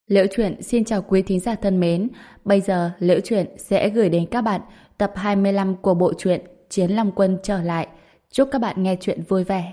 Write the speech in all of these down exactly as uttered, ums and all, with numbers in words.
Liễu Chuyện xin chào quý thính giả thân mến. Bây giờ Liễu Chuyện sẽ gửi đến các bạn tập hai mươi lăm của bộ truyện Chiến Long Quân trở lại. Chúc các bạn nghe chuyện vui vẻ.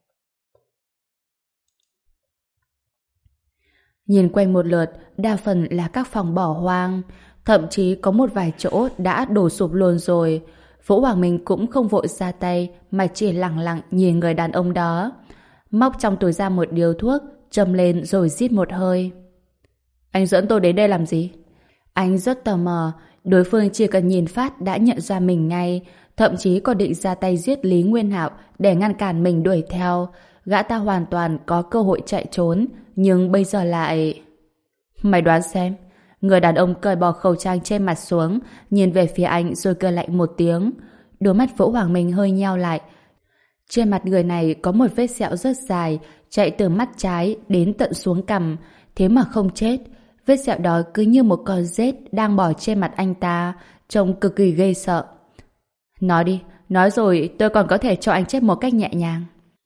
Nhìn quanh một lượt, đa phần là các phòng bỏ hoang. Thậm chí có một vài chỗ đã đổ sụp luôn rồi. Vũ Hoàng Minh cũng không vội ra tay mà chỉ lặng lặng nhìn người đàn ông đó. Móc trong túi ra một điếu thuốc, châm lên rồi rít một hơi. Anh dẫn tôi đến đây làm gì? Anh rất tò mò, đối phương chỉ cần nhìn phát đã nhận ra mình ngay, thậm chí còn định ra tay giết Lý Nguyên Hạo để ngăn cản mình đuổi theo. Gã ta hoàn toàn có cơ hội chạy trốn, nhưng bây giờ lại... Mày đoán xem. Người đàn ông cởi bỏ khẩu trang trên mặt xuống, nhìn về phía anh rồi cười lạnh một tiếng. Đôi mắt Vũ Hoàng Minh hơi nheo lại. Trên mặt người này có một vết sẹo rất dài, chạy từ mắt trái đến tận xuống cằm, thế mà không chết. Vết sẹo đó cứ như một con rết đang bò trên mặt anh ta, trông cực kỳ ghê sợ. Nói đi, nói rồi tôi còn có thể cho anh chết một cách nhẹ nhàng.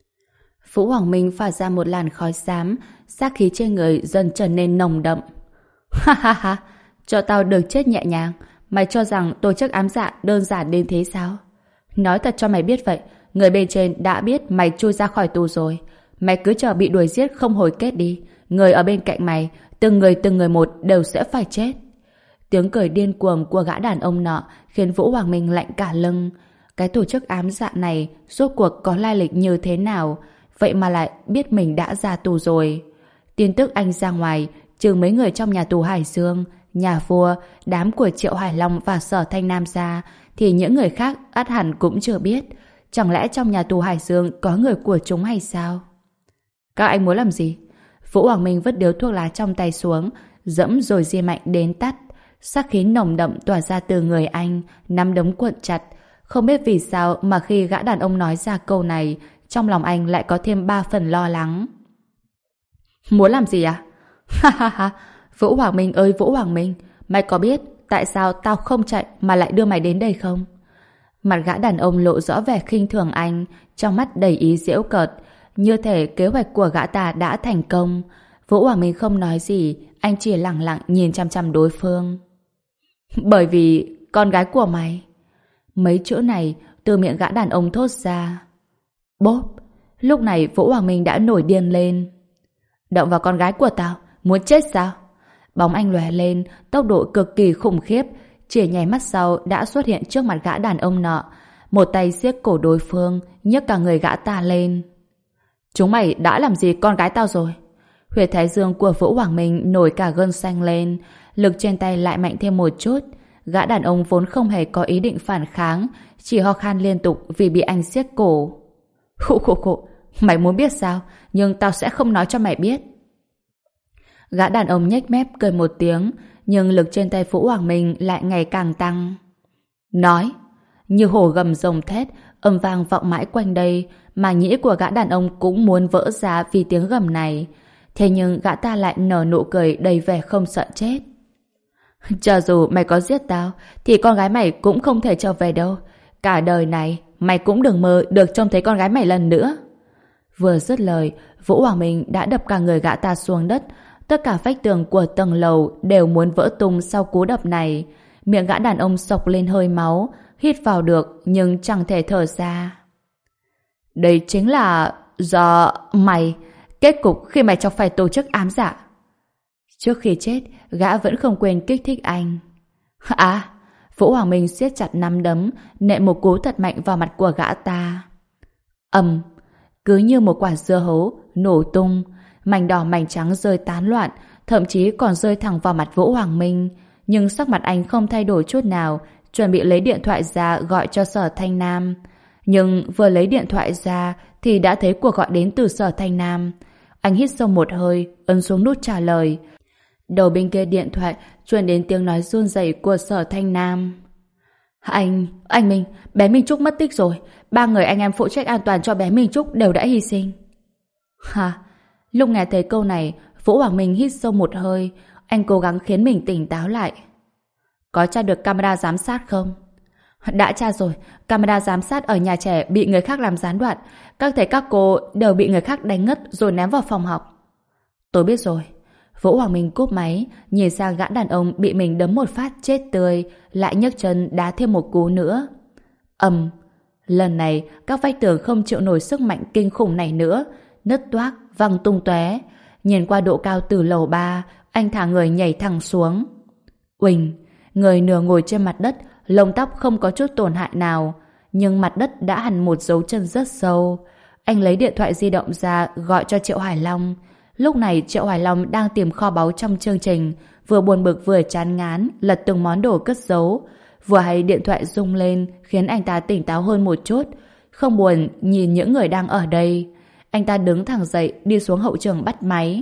Vũ Hoàng Minh phả ra một làn khói xám, sát khí trên người dần trở nên nồng đậm. Ha ha ha, cho tao được chết nhẹ nhàng, mày cho rằng tổ chức ám dạ đơn giản đến thế sao? Nói thật cho mày biết vậy, người bên trên đã biết mày chui ra khỏi tù rồi. Mày cứ chờ bị đuổi giết không hồi kết đi. Người ở bên cạnh mày, từng người từng người một đều sẽ phải chết. Tiếng cười điên cuồng của gã đàn ông nọ khiến Vũ Hoàng Minh lạnh cả lưng. Cái tổ chức ám dạ này rốt cuộc có lai lịch như thế nào, vậy mà lại biết mình đã ra tù rồi. Tin tức anh ra ngoài, trừ mấy người trong nhà tù Hải Dương, nhà vua, đám của Triệu Hải Long và Sở Thanh Nam ra, thì những người khác ắt hẳn cũng chưa biết. Chẳng lẽ trong nhà tù Hải Dương có người của chúng hay sao? Các anh muốn làm gì? Vũ Hoàng Minh vứt điếu thuốc lá trong tay xuống, dẫm rồi di mạnh đến tắt. Sát khí nồng đậm tỏa ra từ người anh, nắm đấm cuộn chặt. Không biết vì sao mà khi gã đàn ông nói ra câu này, trong lòng anh lại có thêm ba phần lo lắng. Muốn làm gì à? Ha ha ha, Vũ Hoàng Minh ơi Vũ Hoàng Minh, mày có biết tại sao tao không chạy mà lại đưa mày đến đây không? Mặt gã đàn ông lộ rõ vẻ khinh thường anh, trong mắt đầy ý giễu cợt, như thể kế hoạch của gã ta đã thành công. Vũ Hoàng Minh không nói gì, anh chỉ lặng lặng nhìn chăm chăm đối phương. Bởi vì con gái của mày. Mấy chữ này từ miệng gã đàn ông thốt ra. Bốp! Lúc này Vũ Hoàng Minh đã nổi điên lên. Động vào con gái của tao, muốn chết sao? Bóng anh lóe lên, tốc độ cực kỳ khủng khiếp, chỉ nháy mắt sau đã xuất hiện trước mặt gã đàn ông nọ. Một tay siết cổ đối phương, nhấc cả người gã ta lên. Chúng mày đã làm gì con gái tao rồi? Huyệt thái dương của Vũ Hoàng Minh nổi cả gân xanh lên, lực trên tay lại mạnh thêm một chút. Gã đàn ông vốn không hề có ý định phản kháng, chỉ ho khan liên tục vì bị anh siết cổ. Khụ khụ khụ, mày muốn biết sao? Nhưng tao sẽ không nói cho mày biết. Gã đàn ông nhếch mép cười một tiếng, nhưng lực trên tay Vũ Hoàng Minh lại ngày càng tăng. Nói, như hổ gầm rồng thét, âm vang vọng mãi quanh đây, mà nhĩ của gã đàn ông cũng muốn vỡ ra vì tiếng gầm này. Thế nhưng gã ta lại nở nụ cười đầy vẻ không sợ chết. Cho dù mày có giết tao, thì con gái mày cũng không thể trở về đâu. Cả đời này, mày cũng đừng mơ được trông thấy con gái mày lần nữa. Vừa dứt lời, Vũ Hoàng Minh đã đập cả người gã ta xuống đất. Tất cả vách tường của tầng lầu đều muốn vỡ tung sau cú đập này. Miệng gã đàn ông xộc lên hơi máu, hít vào được nhưng chẳng thể thở ra. Đây chính là do mày, kết cục khi mày chọc phải tổ chức ám dạ. Trước khi chết, gã vẫn không quên kích thích anh. À, Vũ Hoàng Minh siết chặt nắm đấm, nện một cú thật mạnh vào mặt của gã ta. Ầm, cứ như một quả dưa hấu nổ tung, mảnh đỏ mảnh trắng rơi tán loạn, thậm chí còn rơi thẳng vào mặt Vũ Hoàng Minh. Nhưng sắc mặt anh không thay đổi chút nào, chuẩn bị lấy điện thoại ra gọi cho Sở Thanh Nam. Nhưng vừa lấy điện thoại ra thì đã thấy cuộc gọi đến từ Sở Thanh Nam. Anh hít sâu một hơi, ấn xuống nút trả lời. Đầu bên kia điện thoại truyền đến tiếng nói run rẩy của Sở Thanh Nam. Anh, anh Minh, bé Minh Trúc mất tích rồi. Ba người anh em phụ trách an toàn cho bé Minh Trúc đều đã hy sinh. Hả? Lúc nghe thấy câu này, Vũ Hoàng Minh hít sâu một hơi. Anh cố gắng khiến mình tỉnh táo lại. Có tra được camera giám sát không? Đã tra rồi. Camera giám sát ở nhà trẻ bị người khác làm gián đoạn. Các thầy các cô đều bị người khác đánh ngất rồi ném vào phòng học. Tôi biết rồi. Vũ Hoàng Minh cúp máy, nhìn sang gã đàn ông bị mình đấm một phát chết tươi, lại nhấc chân đá thêm một cú nữa. Ầm, lần này các vách tường không chịu nổi sức mạnh kinh khủng này nữa, nứt toác, văng tung tóe. Nhìn qua độ cao từ lầu ba, anh thả người nhảy thẳng xuống. Uỳnh, người nửa ngồi trên mặt đất, lông tóc không có chút tổn hại nào, nhưng mặt đất đã hằn một dấu chân rất sâu. Anh lấy điện thoại di động ra gọi cho Triệu Hải Long. Lúc này Triệu Hải Long đang tìm kho báu trong chương trình, vừa buồn bực vừa chán ngán lật từng món đồ cất giấu. Vừa hay điện thoại rung lên khiến anh ta tỉnh táo hơn một chút, không buồn nhìn những người đang ở đây. Anh ta đứng thẳng dậy đi xuống hậu trường bắt máy.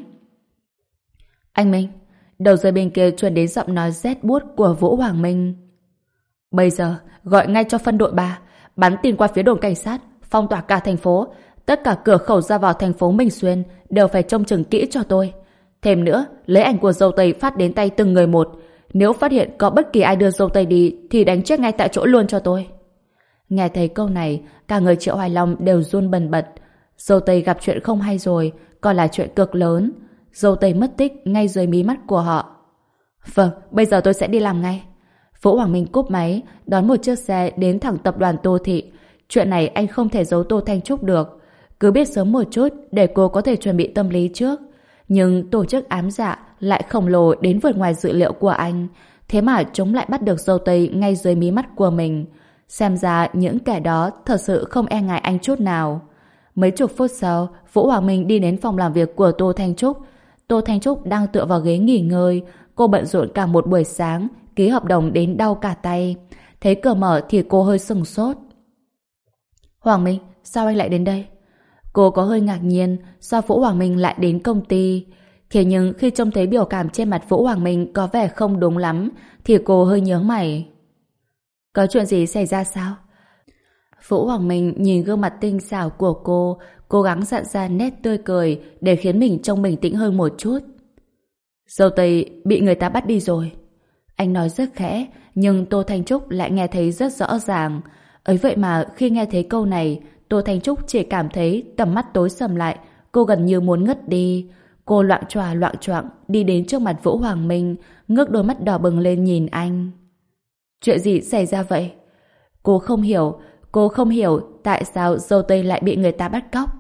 Anh Minh. Đầu dây bên kia truyền đến giọng nói rét buốt của Vũ Hoàng Minh. Bây giờ gọi ngay cho phân đội ba, bắn tin qua phía đồn cảnh sát, phong tỏa cả thành phố. Tất cả cửa khẩu ra vào thành phố Minh Xuyên đều phải trông chừng kỹ cho tôi. Thêm nữa, lấy ảnh của dâu tây phát đến tay từng người một. Nếu phát hiện có bất kỳ ai đưa dâu tây đi thì đánh chết ngay tại chỗ luôn cho tôi. Nghe thấy câu này, cả người Triệu Hoài Long đều run bần bật. Dâu tây gặp chuyện không hay rồi, còn là chuyện cực lớn. Dâu tây mất tích ngay dưới mí mắt của họ. Vâng, bây giờ tôi sẽ đi làm ngay. Vũ Hoàng Minh cúp máy, đón một chiếc xe đến thẳng tập đoàn Tô Thị. Chuyện này anh không thể giấu Tô Thanh Trúc được. Cứ biết sớm một chút để cô có thể chuẩn bị tâm lý trước. Nhưng tổ chức ám dạ lại khổng lồ đến vượt ngoài dự liệu của anh. Thế mà chúng lại bắt được dâu tây ngay dưới mí mắt của mình. Xem ra những kẻ đó thật sự không e ngại anh chút nào. Mấy chục phút sau, Vũ Hoàng Minh đi đến phòng làm việc của Tô Thanh Trúc. Tô Thanh Trúc đang tựa vào ghế nghỉ ngơi. Cô bận rộn cả một buổi sáng, ký hợp đồng đến đau cả tay. Thấy cửa mở thì cô hơi sừng sốt. Hoàng Minh, sao anh lại đến đây? Cô có hơi ngạc nhiên sao Vũ Hoàng Minh lại đến công ty. Thế nhưng khi trông thấy biểu cảm trên mặt Vũ Hoàng Minh có vẻ không đúng lắm thì cô hơi nhướng mày. Có chuyện gì xảy ra sao? Vũ Hoàng Minh nhìn gương mặt tinh xảo của cô, cố gắng dặn ra nét tươi cười để khiến mình trông bình tĩnh hơn một chút. Dâu tây bị người ta bắt đi rồi. Anh nói rất khẽ, nhưng Tô Thanh Trúc lại nghe thấy rất rõ ràng. Ấy vậy mà khi nghe thấy câu này, Tô Thanh Trúc chỉ cảm thấy tầm mắt tối sầm lại, cô gần như muốn ngất đi. Cô loạng choạng loạng choạng đi đến trước mặt Vũ Hoàng Minh, ngước đôi mắt đỏ bừng lên nhìn anh. Chuyện gì xảy ra vậy? Cô không hiểu, cô không hiểu tại sao dâu tây lại bị người ta bắt cóc.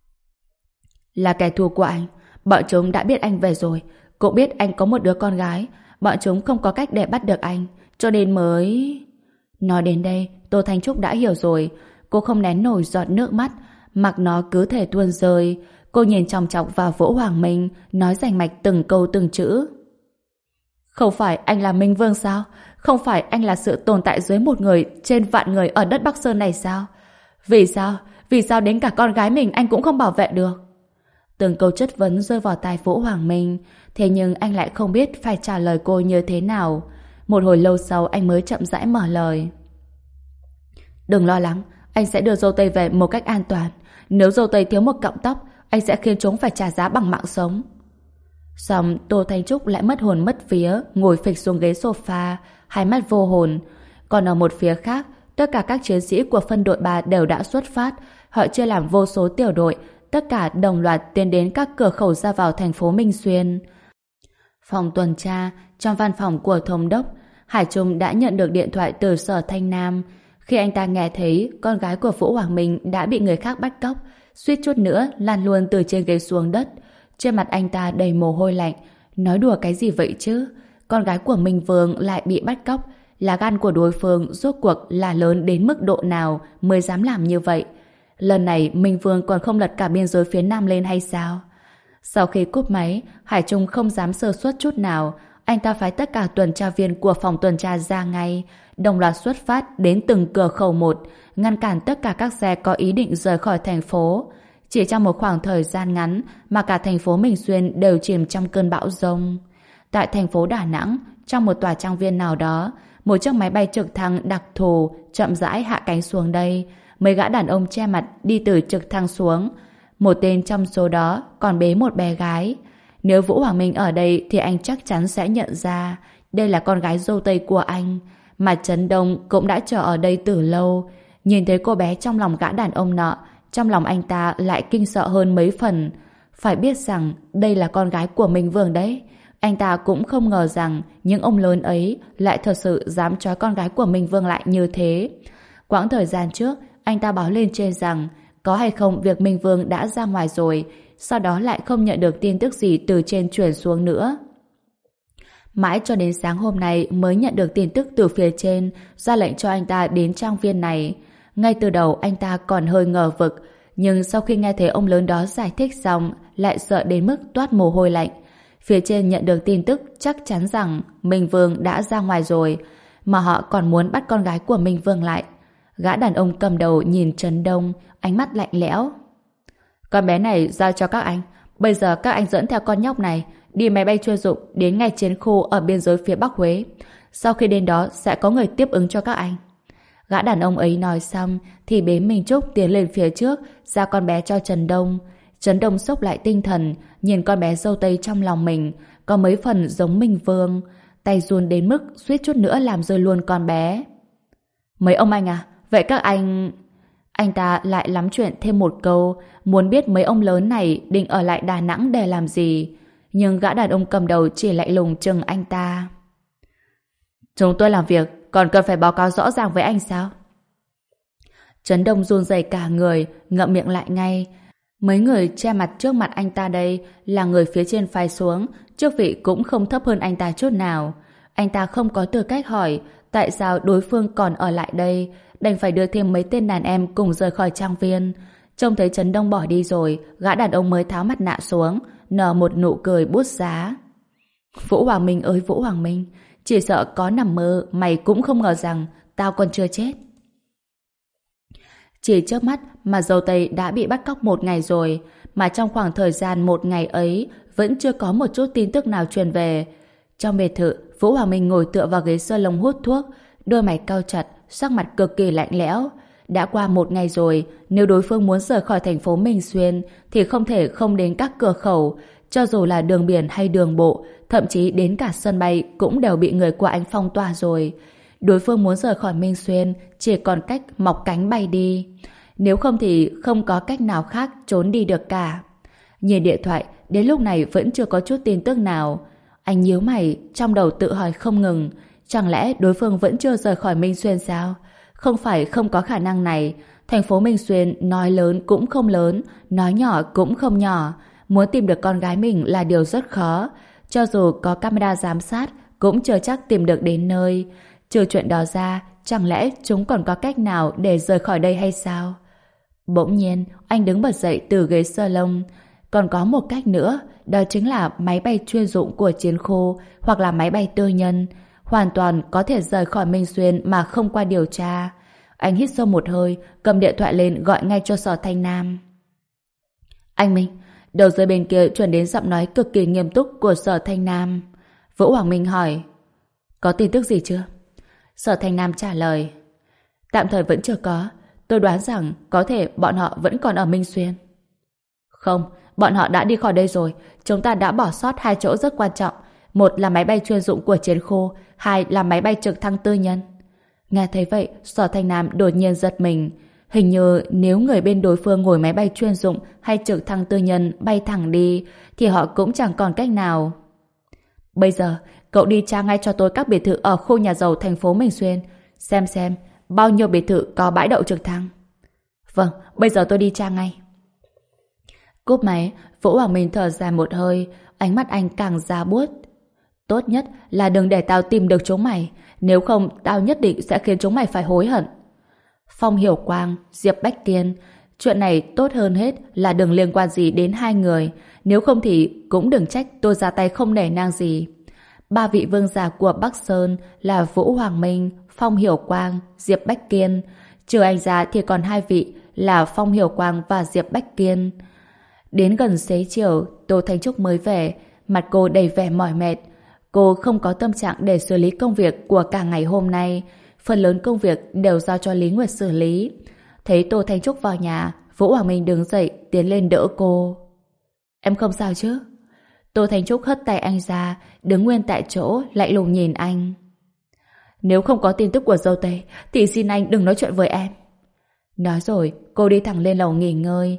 Là kẻ thù của anh, bọn chúng đã biết anh về rồi, cũng biết anh có một đứa con gái, bọn chúng không có cách để bắt được anh, cho nên mới... Nói đến đây, Tô Thanh Trúc đã hiểu rồi. Cô không nén nổi giọt nước mắt, mặc nó cứ thể tuôn rơi. Cô nhìn chòng chọc vào Vũ Hoàng Minh, nói rành mạch từng câu từng chữ. Không phải anh là Minh Vương sao? Không phải anh là sự tồn tại dưới một người trên vạn người ở đất Bắc Sơn này sao? Vì sao? Vì sao đến cả con gái mình anh cũng không bảo vệ được? Từng câu chất vấn rơi vào tai Vũ Hoàng Minh, thế nhưng anh lại không biết phải trả lời cô như thế nào. Một hồi lâu sau anh mới chậm rãi mở lời. Đừng lo lắng, anh sẽ đưa dâu tây về một cách an toàn. Nếu dâu tây thiếu một cọng tóc, anh sẽ khiến chúng phải trả giá bằng mạng sống. Xong Tô Thanh Trúc lại mất hồn mất vía, ngồi phịch xuống ghế sofa, hai mắt vô hồn. Còn ở một phía khác, tất cả các chiến sĩ của phân đội ba đều đã xuất phát. Họ chia làm vô số tiểu đội, tất cả đồng loạt tiến đến các cửa khẩu ra vào thành phố Minh Xuyên. Phòng tuần tra, trong văn phòng của thống đốc, Hải Trung đã nhận được điện thoại từ Sở Thanh Nam. Khi anh ta nghe thấy con gái của Vũ Hoàng Minh đã bị người khác bắt cóc, suýt chút nữa lăn luôn từ trên ghế xuống đất. Trên mặt anh ta đầy mồ hôi lạnh. Nói đùa cái gì vậy chứ? Con gái của Minh Vương lại bị bắt cóc. Là gan của đối phương rốt cuộc là lớn đến mức độ nào mới dám làm như vậy? Lần này Minh Vương còn không lật cả biên giới phía Nam lên hay sao? Sau khi cúp máy, Hải Trung không dám sơ suất chút nào. Anh ta phái tất cả tuần tra viên của phòng tuần tra ra ngay, đồng loạt xuất phát đến từng cửa khẩu một, ngăn cản tất cả các xe có ý định rời khỏi thành phố. Chỉ trong một khoảng thời gian ngắn mà cả thành phố Minh Xuyên đều chìm trong cơn bão giông. Tại thành phố Đà Nẵng, trong một tòa trang viên nào đó, một chiếc máy bay trực thăng đặc thù chậm rãi hạ cánh xuống đây. Mấy gã đàn ông che mặt đi từ trực thăng xuống. Một tên trong số đó còn bế một bé gái. Nếu Vũ Hoàng Minh ở đây thì anh chắc chắn sẽ nhận ra đây là con gái dâu tây của anh. Mà Trấn Đông cũng đã chờ ở đây từ lâu. Nhìn thấy cô bé trong lòng gã đàn ông nọ, trong lòng anh ta lại kinh sợ hơn mấy phần. Phải biết rằng đây là con gái của Minh Vương đấy. Anh ta cũng không ngờ rằng những ông lớn ấy lại thật sự dám trói con gái của Minh Vương lại như thế. Quãng thời gian trước, anh ta báo lên trên rằng có hay không việc Minh Vương đã ra ngoài rồi, sau đó lại không nhận được tin tức gì từ trên truyền xuống nữa. Mãi cho đến sáng hôm nay mới nhận được tin tức từ phía trên ra lệnh cho anh ta đến trang viên này. Ngay từ đầu anh ta còn hơi ngờ vực, nhưng sau khi nghe thấy ông lớn đó giải thích xong lại sợ đến mức toát mồ hôi lạnh. Phía trên nhận được tin tức chắc chắn rằng Minh Vương đã ra ngoài rồi, mà họ còn muốn bắt con gái của Minh Vương lại. Gã đàn ông cầm đầu nhìn Trấn Đông, ánh mắt lạnh lẽo. Con bé này giao cho các anh. Bây giờ các anh dẫn theo con nhóc này đi máy bay chuyên dụng đến ngay chiến khu ở biên giới phía Bắc Huế. Sau khi đến đó sẽ có người tiếp ứng cho các anh. Gã đàn ông ấy nói xong thì bế Minh Trúc tiến lên phía trước, giao con bé cho Trấn Đông. Trấn Đông sốc lại tinh thần, nhìn con bé dâu tây trong lòng mình có mấy phần giống Minh Vương, tay run đến mức suýt chút nữa làm rơi luôn con bé. Mấy ông anh à, vậy các anh... Anh ta lại lắm chuyện thêm một câu, muốn biết mấy ông lớn này định ở lại Đà Nẵng để làm gì. Nhưng gã đàn ông cầm đầu chỉ lạnh lùng chừng anh ta. Chúng tôi làm việc, còn cần phải báo cáo rõ ràng với anh sao? Trấn Đông run rẩy cả người, ngậm miệng lại ngay. Mấy người che mặt trước mặt anh ta đây là người phía trên phái xuống, chức vị cũng không thấp hơn anh ta chút nào. Anh ta không có tư cách hỏi tại sao đối phương còn ở lại đây, đành phải đưa thêm mấy tên đàn em cùng rời khỏi trang viên. Trông thấy Trấn Đông bỏ đi rồi, gã đàn ông mới tháo mặt nạ xuống, nở một nụ cười bút giá. Vũ Hoàng Minh ơi Vũ Hoàng Minh, chỉ sợ có nằm mơ mày cũng không ngờ rằng tao còn chưa chết. Chỉ chớp mắt mà dâu tây đã bị bắt cóc một ngày rồi, mà trong khoảng thời gian một ngày ấy vẫn chưa có một chút tin tức nào truyền về. Trong biệt thự, Vũ Hoàng Minh ngồi tựa vào ghế salon hút thuốc, đôi mày cau chặt, sắc mặt cực kỳ lạnh lẽo. Đã qua một ngày rồi, nếu đối phương muốn rời khỏi thành phố Minh Xuyên thì không thể không đến các cửa khẩu, cho dù là đường biển hay đường bộ, thậm chí đến cả sân bay cũng đều bị người của anh phong tỏa rồi. Đối phương muốn rời khỏi Minh Xuyên chỉ còn cách mọc cánh bay đi. Nếu không thì không có cách nào khác trốn đi được cả. Nhìn điện thoại, đến lúc này vẫn chưa có chút tin tức nào. Anh nhíu mày, trong đầu tự hỏi không ngừng. Chẳng lẽ đối phương vẫn chưa rời khỏi Minh Xuyên sao? Không phải không có khả năng này. Thành phố Minh Xuyên nói lớn cũng không lớn, nói nhỏ cũng không nhỏ. Muốn tìm được con gái mình là điều rất khó. Cho dù có camera giám sát, cũng chưa chắc tìm được đến nơi. Trừ chuyện đó ra, chẳng lẽ chúng còn có cách nào để rời khỏi đây hay sao? Bỗng nhiên, anh đứng bật dậy từ ghế salon. Còn có một cách nữa, đó chính là máy bay chuyên dụng của chiến khu hoặc là máy bay tư nhân. Hoàn toàn có thể rời khỏi Minh Xuyên mà không qua điều tra. Anh hít sâu một hơi, cầm điện thoại lên gọi ngay cho Sở Thanh Nam. Anh Minh, đầu dây bên kia truyền đến giọng nói cực kỳ nghiêm túc của Sở Thanh Nam. Vũ Hoàng Minh hỏi, có tin tức gì chưa? Sở Thanh Nam trả lời, tạm thời vẫn chưa có. Tôi đoán rằng có thể bọn họ vẫn còn ở Minh Xuyên. Không, bọn họ đã đi khỏi đây rồi. Chúng ta đã bỏ sót hai chỗ rất quan trọng. Một là máy bay chuyên dụng của chiến khu, hai là máy bay trực thăng tư nhân. Nghe thấy vậy, Sở Thanh Nam đột nhiên giật mình. Hình như nếu người bên đối phương ngồi máy bay chuyên dụng hay trực thăng tư nhân bay thẳng đi, thì họ cũng chẳng còn cách nào. Bây giờ, cậu đi tra ngay cho tôi các biệt thự ở khu nhà giàu thành phố Minh Xuyên. Xem xem, bao nhiêu biệt thự có bãi đậu trực thăng. Vâng, bây giờ tôi đi tra ngay. Cúp máy, Vũ Hoàng Minh thở dài một hơi, ánh mắt anh càng ra buốt. Tốt nhất là đừng để tao tìm được chúng mày, nếu không tao nhất định sẽ khiến chúng mày phải hối hận. Phong Hiểu Quang, Diệp Bách Kiên, chuyện này tốt hơn hết là đừng liên quan gì đến hai người, nếu không thì cũng đừng trách tôi ra tay không nể nang gì. Ba vị vương giả của Bắc Sơn là Vũ Hoàng Minh, Phong Hiểu Quang, Diệp Bách Kiên. Trừ anh ra thì còn hai vị là Phong Hiểu Quang và Diệp Bách Kiên. Đến gần xế chiều, Tô Thanh Trúc mới về, mặt cô đầy vẻ mỏi mệt. Cô không có tâm trạng để xử lý công việc của cả ngày hôm nay. Phần lớn công việc đều giao cho Lý Nguyệt xử lý. Thấy Tô Thanh Trúc vào nhà, Vũ Hoàng Minh đứng dậy tiến lên đỡ cô. Em không sao chứ? Tô Thanh Trúc hất tay anh ra, đứng nguyên tại chỗ lạnh lùng nhìn anh. Nếu không có tin tức của dâu tây thì xin anh đừng nói chuyện với em. Nói rồi, cô đi thẳng lên lầu nghỉ ngơi.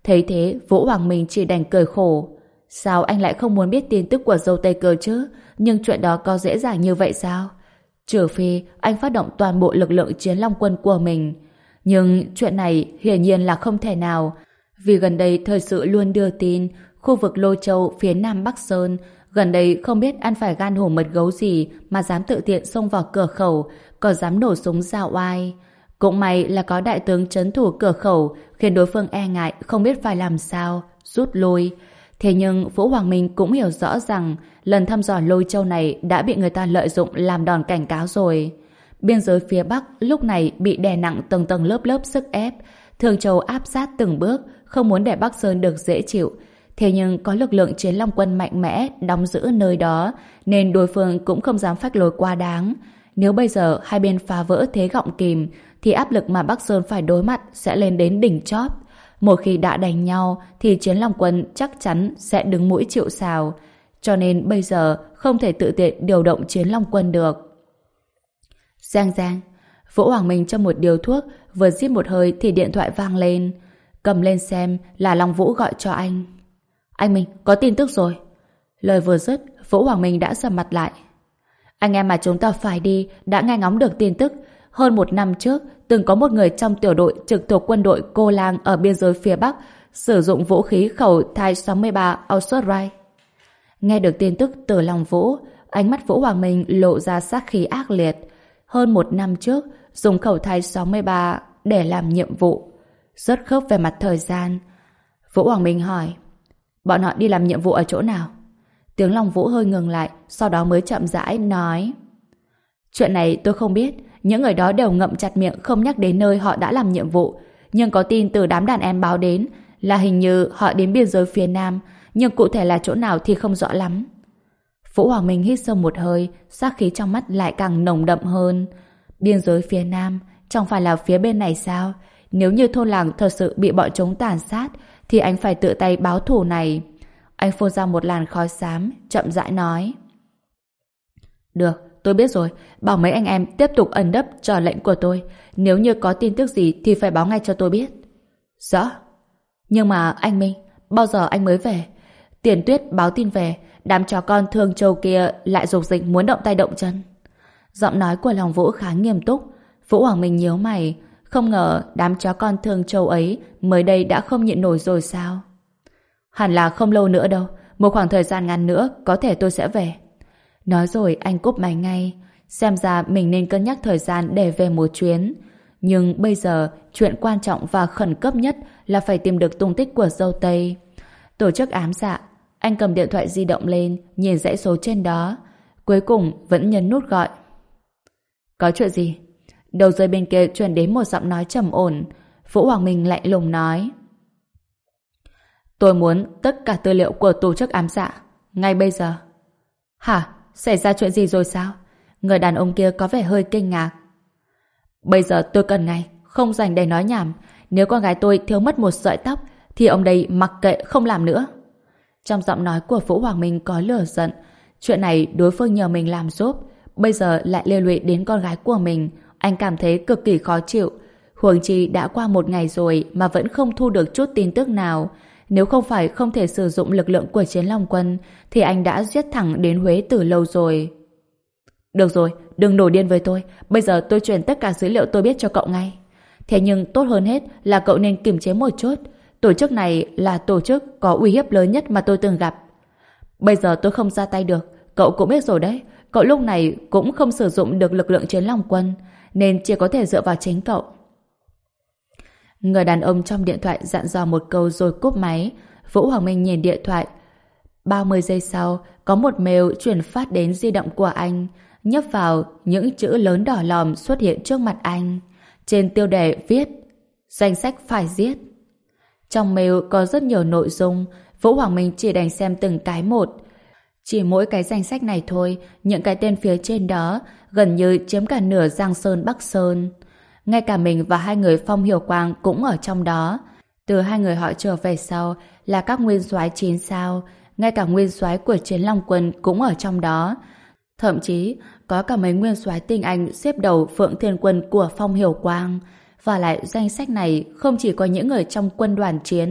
Thấy thế, Vũ Hoàng Minh chỉ đành cười khổ. Sao anh lại không muốn biết tin tức của dâu Tây Cơ chứ? Nhưng chuyện đó có dễ dàng như vậy sao? Trừ phi anh phát động toàn bộ lực lượng Chiến Long Quân của mình. Nhưng chuyện này hiển nhiên là không thể nào. Vì gần đây thời sự luôn đưa tin khu vực Lôi Châu phía nam Bắc Sơn gần đây không biết ăn phải gan hổ mật gấu gì mà dám tự tiện xông vào cửa khẩu, còn dám nổ súng giao oai. Cũng may là có đại tướng trấn thủ cửa khẩu khiến đối phương e ngại không biết phải làm sao, rút lui. Thế nhưng Vũ Hoàng Minh cũng hiểu rõ rằng lần thăm dò Lôi Châu này đã bị người ta lợi dụng làm đòn cảnh cáo rồi. Biên giới phía Bắc lúc này bị đè nặng tầng tầng lớp lớp sức ép, Thường Châu áp sát từng bước, không muốn để Bắc Sơn được dễ chịu. Thế nhưng có lực lượng Chiến Long Quân mạnh mẽ đóng giữ nơi đó, nên đối phương cũng không dám phách lối quá đáng. Nếu bây giờ hai bên phá vỡ thế gọng kìm, thì áp lực mà Bắc Sơn phải đối mặt sẽ lên đến đỉnh chóp. Một khi đã đánh nhau, thì Chiến Long Quân chắc chắn sẽ đứng mũi chịu sào. Cho nên bây giờ không thể tự tiện điều động Chiến Long Quân được. Giang giang, Vũ Hoàng Minh châm một điếu thuốc, vừa rít một hơi thì điện thoại vang lên. Cầm lên xem là Long Vũ gọi cho anh. Anh Minh, có tin tức rồi. Lời vừa dứt, Vũ Hoàng Minh đã sầm mặt lại. Anh em mà chúng ta phải đi đã nghe ngóng được tin tức. Hơn một năm trước, từng có một người trong tiểu đội trực thuộc quân đội Cô Lang ở biên giới phía Bắc sử dụng vũ khí khẩu Thai sáu mươi ba Aussurai. Nghe được tin tức từ Long Vũ, ánh mắt Vũ Hoàng Minh lộ ra sát khí ác liệt. Hơn một năm trước, dùng khẩu Thai sáu mươi ba để làm nhiệm vụ. Rất khớp về mặt thời gian. Vũ Hoàng Minh hỏi, bọn họ đi làm nhiệm vụ ở chỗ nào? Tiếng Long Vũ hơi ngừng lại, sau đó mới chậm rãi nói, chuyện này tôi không biết. Những người đó đều ngậm chặt miệng không nhắc đến nơi họ đã làm nhiệm vụ. Nhưng có tin từ đám đàn em báo đến là hình như họ đến biên giới phía Nam, nhưng cụ thể là chỗ nào thì không rõ lắm. Vũ Hoàng Minh hít sâu một hơi, sát khí trong mắt lại càng nồng đậm hơn. Biên giới phía Nam, chẳng phải là phía bên này sao? Nếu như thôn làng thật sự bị bọn chúng tàn sát, thì anh phải tự tay báo thù này. Anh phun ra một làn khói xám, chậm rãi nói. Được, tôi biết rồi. Bảo mấy anh em tiếp tục ẩn nấp chờ lệnh của tôi. Nếu như có tin tức gì thì phải báo ngay cho tôi biết. Rõ. Nhưng mà anh Minh, bao giờ anh mới về? Tiền Tuyết báo tin về, đám chó con Thương Châu kia lại dục dịch muốn động tay động chân. Giọng nói của Long Vũ khá nghiêm túc. Vũ Hoàng Minh nhíu mày, không ngờ đám chó con Thương Châu ấy mới đây đã không nhịn nổi rồi sao? Hẳn là không lâu nữa đâu, một khoảng thời gian ngắn nữa có thể tôi sẽ về. Nói rồi anh cúp máy ngay. Xem ra mình nên cân nhắc thời gian để về một chuyến. Nhưng bây giờ chuyện quan trọng và khẩn cấp nhất là phải tìm được tung tích của dâu Tây. Tổ chức ám dạ. Anh cầm điện thoại di động lên, nhìn dãy số trên đó. Cuối cùng vẫn nhấn nút gọi. Có chuyện gì? Đầu dây bên kia truyền đến một giọng nói trầm ổn. Vũ Hoàng Minh lạnh lùng nói, tôi muốn tất cả tư liệu của tổ chức ám dạ ngay bây giờ. Hả? Xảy ra chuyện gì rồi sao? Người đàn ông kia có vẻ hơi kinh ngạc. Bây giờ tôi cần ngay, không dành để nói nhảm. Nếu con gái tôi thiếu mất một sợi tóc thì ông đây mặc kệ không làm nữa. Trong giọng nói của Vũ Hoàng Minh có lửa giận. Chuyện này đối phương nhờ mình làm giúp, bây giờ lại liên lụy đến con gái của mình. Anh cảm thấy cực kỳ khó chịu. Huống chi đã qua một ngày rồi mà vẫn không thu được chút tin tức nào. Nếu không phải không thể sử dụng lực lượng của Chiến Long Quân thì anh đã giết thẳng đến Huế từ lâu rồi. Được rồi, đừng nổi điên với tôi. Bây giờ tôi truyền tất cả dữ liệu tôi biết cho cậu ngay. Thế nhưng tốt hơn hết là cậu nên kiềm chế một chút. Tổ chức này là tổ chức có uy hiếp lớn nhất mà tôi từng gặp. Bây giờ tôi không ra tay được. Cậu cũng biết rồi đấy. Cậu lúc này cũng không sử dụng được lực lượng Chiến Long Quân, nên chỉ có thể dựa vào chính cậu. Người đàn ông trong điện thoại dặn dò một câu rồi cúp máy. Vũ Hoàng Minh nhìn điện thoại. ba mươi giây sau, có một mail chuyển phát đến di động của anh. Nhấp vào, những chữ lớn đỏ lòm xuất hiện trước mặt anh. Trên tiêu đề viết danh sách phải giết. Trong mail có rất nhiều nội dung. Vũ Hoàng Minh chỉ đành xem từng cái một. Chỉ mỗi cái danh sách này thôi, những cái tên phía trên đó gần như chiếm cả nửa Giang Sơn Bắc Sơn. Ngay cả mình và hai người Phong Hiểu Quang cũng ở trong đó. Từ hai người họ trở về sau là các nguyên soái chín sao, ngay cả nguyên soái của Chiến Long Quân cũng ở trong đó. Thậm chí có cả mấy nguyên soái tinh anh xếp đầu Phượng Thiên Quân của Phong Hiểu Quang. Và lại danh sách này không chỉ có những người trong quân đoàn chiến,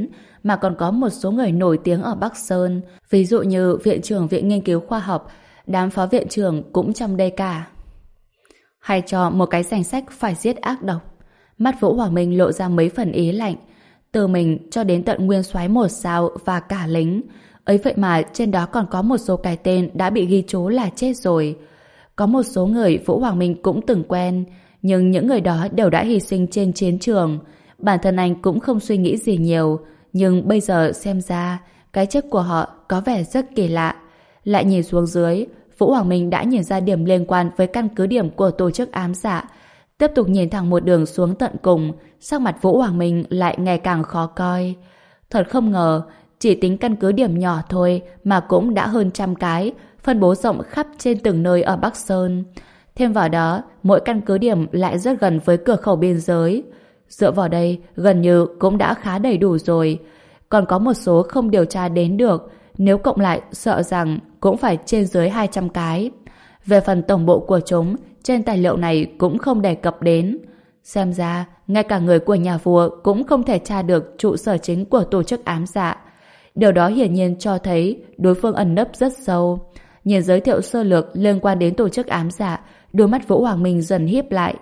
mà còn có một số người nổi tiếng ở Bắc Sơn, ví dụ như Viện trưởng Viện Nghiên cứu Khoa học, đám phó viện trưởng cũng trong đây cả. Hay cho một cái danh sách phải giết ác độc. Mắt Vũ Hoàng Minh lộ ra mấy phần ý lạnh. Từ mình cho đến tận nguyên soái một sao và cả lính. Ấy vậy mà trên đó còn có một số cái tên đã bị ghi chú là chết rồi. Có một số người Vũ Hoàng Minh cũng từng quen, nhưng những người đó đều đã hy sinh trên chiến trường. Bản thân anh cũng không suy nghĩ gì nhiều, nhưng bây giờ xem ra cái chết của họ có vẻ rất kỳ lạ. Lại nhìn xuống dưới, Vũ Hoàng Minh đã nhìn ra điểm liên quan với căn cứ điểm của tổ chức ám dạ. Tiếp tục nhìn thẳng một đường xuống tận cùng, sắc mặt Vũ Hoàng Minh lại ngày càng khó coi. Thật không ngờ, chỉ tính căn cứ điểm nhỏ thôi mà cũng đã hơn trăm cái, phân bố rộng khắp trên từng nơi ở Bắc Sơn. Thêm vào đó, mỗi căn cứ điểm lại rất gần với cửa khẩu biên giới. Dựa vào đây, gần như cũng đã khá đầy đủ rồi. Còn có một số không điều tra đến được, nếu cộng lại sợ rằng cũng phải trên dưới hai trăm cái. Về phần tổng bộ của chúng, trên tài liệu này cũng không đề cập đến. Xem ra, ngay cả người của nhà vua cũng không thể tra được trụ sở chính của tổ chức ám dạ. Điều đó hiển nhiên cho thấy đối phương ẩn nấp rất sâu. Nhìn giới thiệu sơ lược liên quan đến tổ chức ám dạ, đôi mắt Vũ Hoàng Minh dần híp lại.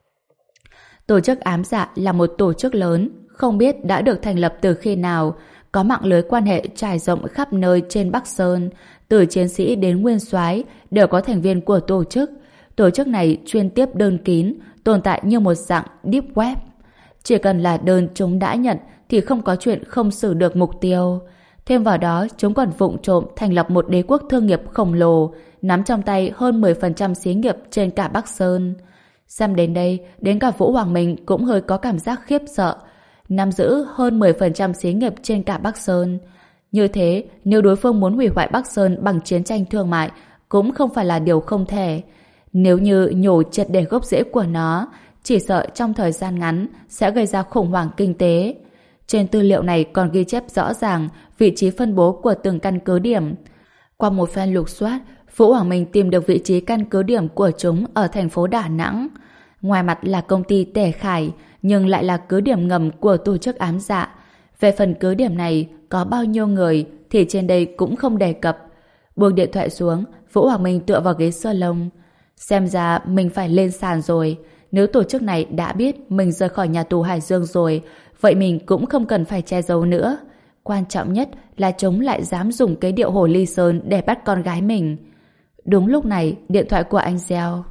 Tổ chức ám dạ là một tổ chức lớn, không biết đã được thành lập từ khi nào, có mạng lưới quan hệ trải rộng khắp nơi trên Bắc Sơn, từ chiến sĩ đến nguyên soái đều có thành viên của tổ chức. Tổ chức này chuyên tiếp đơn kín, tồn tại như một dạng deep web. Chỉ cần là đơn chúng đã nhận thì không có chuyện không xử được mục tiêu. Thêm vào đó, chúng còn vụng trộm thành lập một đế quốc thương nghiệp khổng lồ, nắm trong tay hơn mười phần trăm xí nghiệp trên cả Bắc Sơn. Xem đến đây, đến cả Vũ Hoàng Minh cũng hơi có cảm giác khiếp sợ. Nắm giữ hơn mười phần trăm xí nghiệp trên cả Bắc Sơn. Như thế, nếu đối phương muốn hủy hoại Bắc Sơn bằng chiến tranh thương mại, cũng không phải là điều không thể. Nếu như nhổ triệt để gốc rễ của nó, chỉ sợ trong thời gian ngắn sẽ gây ra khủng hoảng kinh tế. Trên tư liệu này còn ghi chép rõ ràng vị trí phân bố của từng căn cứ điểm. Qua một phen lục soát, Vũ Hoàng Minh tìm được vị trí căn cứ điểm của chúng ở thành phố Đà Nẵng. Ngoài mặt là công ty Tể Khải, nhưng lại là cứ điểm ngầm của tổ chức ám dạ. Về phần cứ điểm này có bao nhiêu người thì trên đây cũng không đề cập. Buông điện thoại xuống, Vũ Hoàng Minh tựa vào ghế salon. Xem ra mình phải lên sàn rồi. Nếu tổ chức này đã biết mình rời khỏi nhà tù Hải Dương rồi, vậy mình cũng không cần phải che giấu nữa. Quan trọng nhất là chúng lại dám dùng cái điệu hồ ly sơn để bắt con gái mình. Đúng lúc này, điện thoại của anh reo.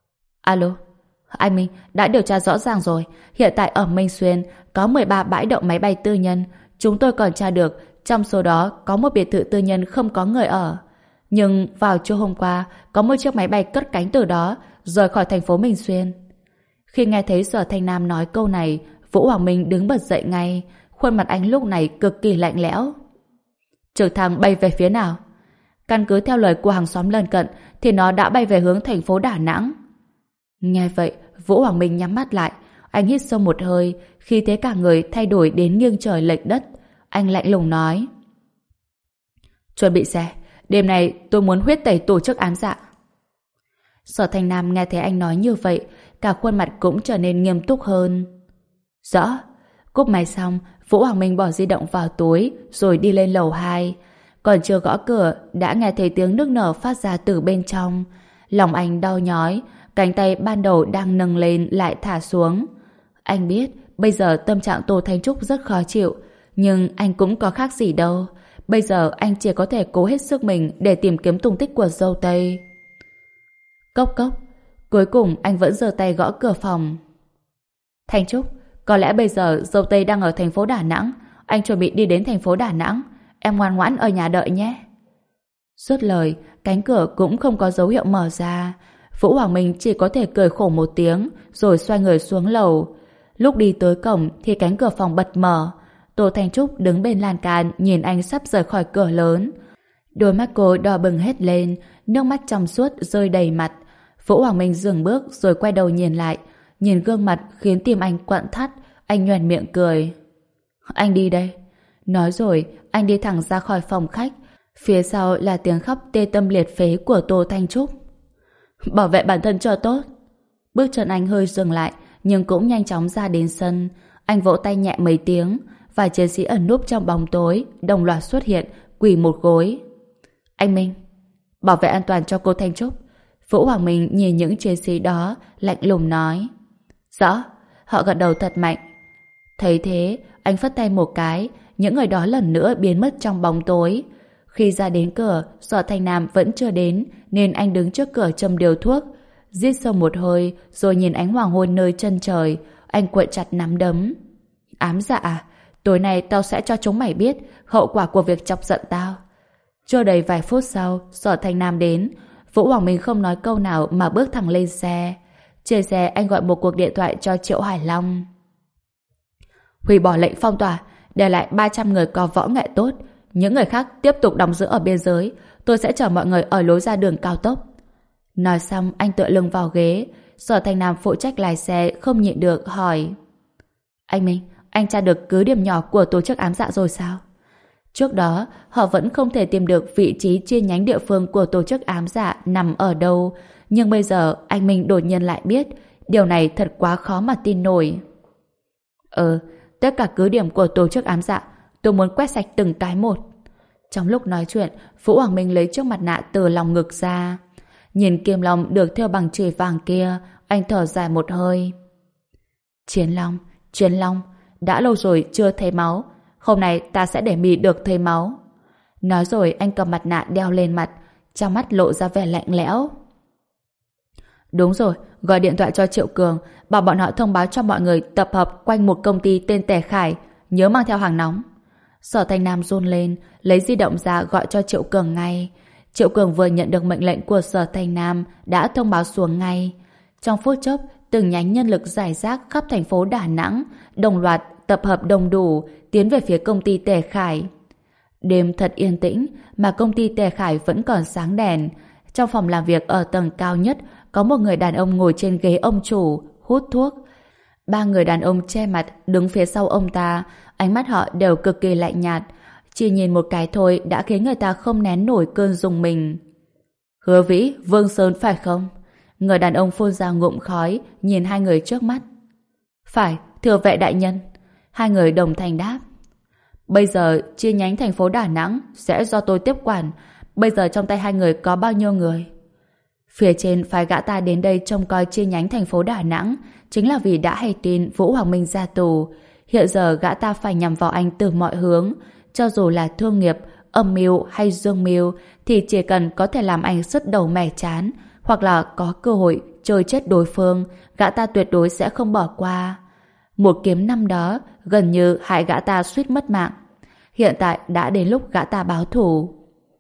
Alo, anh Minh, đã điều tra rõ ràng rồi. Hiện tại ở Minh Xuyên có mười ba bãi đậu máy bay tư nhân. Chúng tôi còn tra được, trong số đó có một biệt thự tư nhân không có người ở. Nhưng vào trưa hôm qua, có một chiếc máy bay cất cánh từ đó, rời khỏi thành phố Minh Xuyên. Khi nghe thấy Sở Thanh Nam nói câu này, Vũ Hoàng Minh đứng bật dậy ngay. Khuôn mặt anh lúc này cực kỳ lạnh lẽo. Trực thăng bay về phía nào? Căn cứ theo lời của hàng xóm lân cận thì nó đã bay về hướng thành phố Đà Nẵng. Nghe vậy, Vũ Hoàng Minh nhắm mắt lại. Anh hít sâu một hơi, khi thế cả người thay đổi đến nghiêng trời lệch đất. Anh lạnh lùng nói: Chuẩn bị xe, đêm nay tôi muốn huyết tẩy tổ chức ám dạ. Sở Thanh Nam nghe thấy anh nói như vậy, cả khuôn mặt cũng trở nên nghiêm túc hơn. Rõ. Cúp máy xong, Vũ Hoàng Minh bỏ di động vào túi rồi đi lên lầu hai. Còn chưa gõ cửa đã nghe thấy tiếng nức nở phát ra từ bên trong. Lòng anh đau nhói, cánh tay ban đầu đang nâng lên lại thả xuống. Anh biết bây giờ tâm trạng Tô Thanh Trúc rất khó chịu, nhưng anh cũng có khác gì đâu. Bây giờ anh chỉ có thể cố hết sức mình để tìm kiếm tung tích của dâu Tây. Cốc cốc. Cuối cùng anh vẫn giơ tay gõ cửa phòng. Thanh Trúc, có lẽ bây giờ dâu Tây đang ở thành phố Đà Nẵng. Anh chuẩn bị đi đến thành phố Đà Nẵng. Em ngoan ngoãn ở nhà đợi nhé. Dứt lời, cánh cửa cũng không có dấu hiệu mở ra. Vũ Hoàng Minh chỉ có thể cười khổ một tiếng rồi xoay người xuống lầu. Lúc đi tới cổng thì cánh cửa phòng bật mở. Tô Thanh Trúc đứng bên lan can nhìn anh sắp rời khỏi cửa lớn. Đôi mắt cô đỏ bừng hết lên, nước mắt trong suốt rơi đầy mặt. Vũ Hoàng Minh dừng bước rồi quay đầu nhìn lại. Nhìn gương mặt khiến tim anh quặn thắt, anh nhoẻn miệng cười. Anh đi đây. Nói rồi, anh đi thẳng ra khỏi phòng khách. Phía sau là tiếng khóc tê tâm liệt phế của Tô Thanh Trúc. Bảo vệ bản thân cho tốt. Bước chân anh hơi dừng lại, nhưng cũng nhanh chóng ra đến sân. Anh vỗ tay nhẹ mấy tiếng. vài chiến sĩ ẩn núp trong bóng tối đồng loạt xuất hiện, quỳ một gối. Anh Minh, bảo vệ an toàn cho cô Thanh Trúc. Vũ Hoàng Minh nhìn những chiến sĩ đó, lạnh lùng nói. Rõ. Họ gật đầu thật mạnh. Thấy thế, anh phất tay một cái, những người đó lần nữa biến mất trong bóng tối. Khi ra đến cửa, Sở Thanh Nam vẫn chưa đến, nên anh đứng trước cửa châm điều thuốc. Rít sâu một hơi, rồi nhìn ánh hoàng hôn nơi chân trời, anh cuộn chặt nắm đấm. Ám dạ à? Tối nay tao sẽ cho chúng mày biết hậu quả của việc chọc giận tao. Chưa đầy vài phút sau, Sở Thanh Nam đến. Vũ Hoàng Minh không nói câu nào mà bước thẳng lên xe. Trên xe anh gọi một cuộc điện thoại cho Triệu Hải Long. Hủy bỏ lệnh phong tỏa, để lại ba trăm người có võ nghệ tốt. Những người khác tiếp tục đóng giữ ở biên giới. Tôi sẽ chở mọi người ở lối ra đường cao tốc. Nói xong anh tựa lưng vào ghế. Sở Thanh Nam phụ trách lái xe không nhịn được hỏi. Anh Minh, anh tra được cứ điểm nhỏ của tổ chức ám dạ rồi sao? Trước đó, họ vẫn không thể tìm được vị trí chi nhánh địa phương của tổ chức ám dạ nằm ở đâu. Nhưng bây giờ anh Minh đột nhiên lại biết. Điều này thật quá khó mà tin nổi. Ừ, tất cả cứ điểm của tổ chức ám dạ tôi muốn quét sạch từng cái một. Trong lúc nói chuyện, Vũ Hoàng Minh lấy chiếc mặt nạ từ lòng ngực ra. Nhìn kim long được thêu bằng chùy vàng kia, anh thở dài một hơi. Chiến long, Chiến long, đã lâu rồi chưa thấy máu. Hôm nay ta sẽ để mì được thấy máu. Nói rồi anh cầm mặt nạ đeo lên mặt, trong mắt lộ ra vẻ lạnh lẽo. Đúng rồi, gọi điện thoại cho Triệu Cường, bảo bọn họ thông báo cho mọi người tập hợp quanh một công ty tên Tề Khải, nhớ mang theo hàng nóng. Sở Thanh Nam run lên, lấy di động ra gọi cho Triệu Cường ngay. Triệu Cường vừa nhận được mệnh lệnh của Sở Thanh Nam đã thông báo xuống ngay. Trong phút chốc, từng nhánh nhân lực rải rác khắp thành phố Đà Nẵng đồng loạt tập hợp đông đủ tiến về phía công ty Tề Khải. Đêm thật yên tĩnh mà công ty Tề Khải vẫn còn sáng đèn. Trong phòng làm việc ở tầng cao nhất có một người đàn ông ngồi trên ghế ông chủ hút thuốc. Ba người đàn ông che mặt đứng phía sau ông ta, ánh mắt họ đều cực kỳ lạnh nhạt. Chỉ nhìn một cái thôi đã khiến người ta không nén nổi cơn rùng mình. Hứa Vĩ, Vương Sơn phải không? Người đàn ông phun ra ngụm khói, nhìn hai người trước mắt. Phải, thưa vệ đại nhân. Hai người đồng thanh đáp. Bây giờ chi nhánh thành phố Đà Nẵng sẽ do tôi tiếp quản. Bây giờ trong tay hai người có bao nhiêu người? Phía trên phái gã ta đến đây trông coi chi nhánh thành phố Đà Nẵng chính là vì đã hay tin Vũ Hoàng Minh ra tù. Hiện giờ gã ta phải nhằm vào anh từ mọi hướng. Cho dù là thương nghiệp, âm mưu hay dương mưu thì chỉ cần có thể làm anh sứt đầu mẻ chán hoặc là có cơ hội chơi chết đối phương, gã ta tuyệt đối sẽ không bỏ qua. Một kiếm năm đó gần như hại gã ta suýt mất mạng. Hiện tại đã đến lúc gã ta báo thù.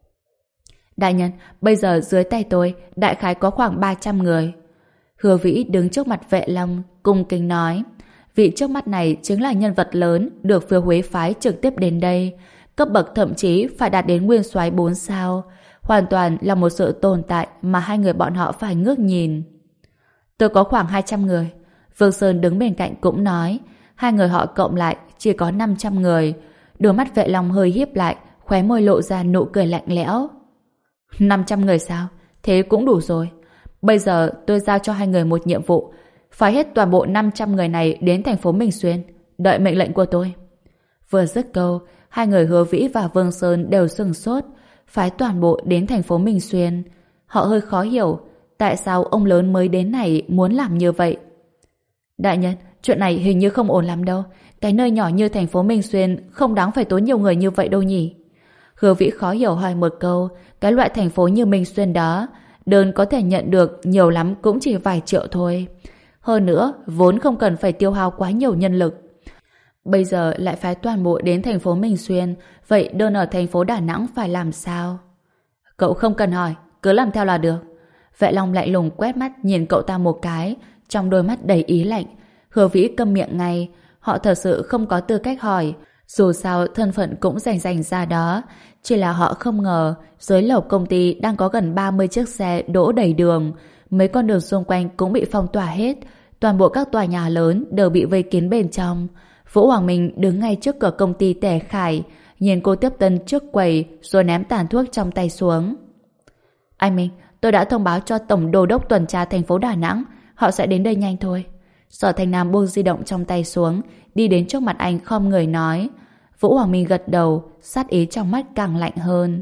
Đại nhân, bây giờ dưới tay tôi đại khái có khoảng ba trăm người. Hứa Vĩ đứng trước mặt Vệ Long cung kính nói. Vị trước mắt này chính là nhân vật lớn được phía Huế phái trực tiếp đến đây. Cấp bậc thậm chí phải đạt đến nguyên soái bốn sao. Hoàn toàn là một sự tồn tại mà hai người bọn họ phải ngước nhìn. Tôi có khoảng hai trăm người. Vương Sơn đứng bên cạnh cũng nói. Hai người họ cộng lại chỉ có năm trăm người. Đôi mắt Vệ Long hơi híp lại, khóe môi lộ ra nụ cười lạnh lẽo. năm trăm người sao? Thế cũng đủ rồi. Bây giờ tôi giao cho hai người một nhiệm vụ. Phái hết toàn bộ năm trăm người này đến thành phố Minh Xuyên. Đợi mệnh lệnh của tôi. Vừa dứt câu, hai người Hứa Vĩ và Vương Sơn đều sừng sốt. Phái toàn bộ đến thành phố Minh Xuyên. Họ hơi khó hiểu tại sao ông lớn mới đến này muốn làm như vậy. Đại nhân, chuyện này hình như không ổn lắm đâu. Cái nơi nhỏ như thành phố Minh Xuyên không đáng phải tốn nhiều người như vậy đâu nhỉ. Hứa Vĩ khó hiểu hỏi một câu. Cái loại thành phố như Minh Xuyên đó, đơn có thể nhận được nhiều lắm cũng chỉ vài triệu thôi. Hơn nữa, vốn không cần phải tiêu hao quá nhiều nhân lực. Bây giờ lại phái toàn bộ đến thành phố Minh Xuyên, vậy đơn ở thành phố Đà Nẵng phải làm sao? Cậu không cần hỏi, cứ làm theo là được. Vệ Long lạnh lùng quét mắt nhìn cậu ta một cái, trong đôi mắt đầy ý lạnh. Hứa Vĩ câm miệng ngay, họ thật sự không có tư cách hỏi, dù sao thân phận cũng rành rành ra đó. Chỉ là họ không ngờ dưới lầu công ty đang có gần ba mươi chiếc xe đỗ đầy đường, mấy con đường xung quanh cũng bị phong tỏa hết, toàn bộ các tòa nhà lớn đều bị vây kín bên trong. Vũ Hoàng Minh đứng ngay trước cửa công ty Tề Khải, nhìn cô tiếp tân trước quầy rồi ném tàn thuốc trong tay xuống. Anh Minh, tôi đã thông báo cho Tổng Đô đốc tuần tra thành phố Đà Nẵng, họ sẽ đến đây nhanh thôi. Sở Thành Nam buông di động trong tay xuống, đi đến trước mặt anh khom người nói. Vũ Hoàng Minh gật đầu, sát ý trong mắt càng lạnh hơn.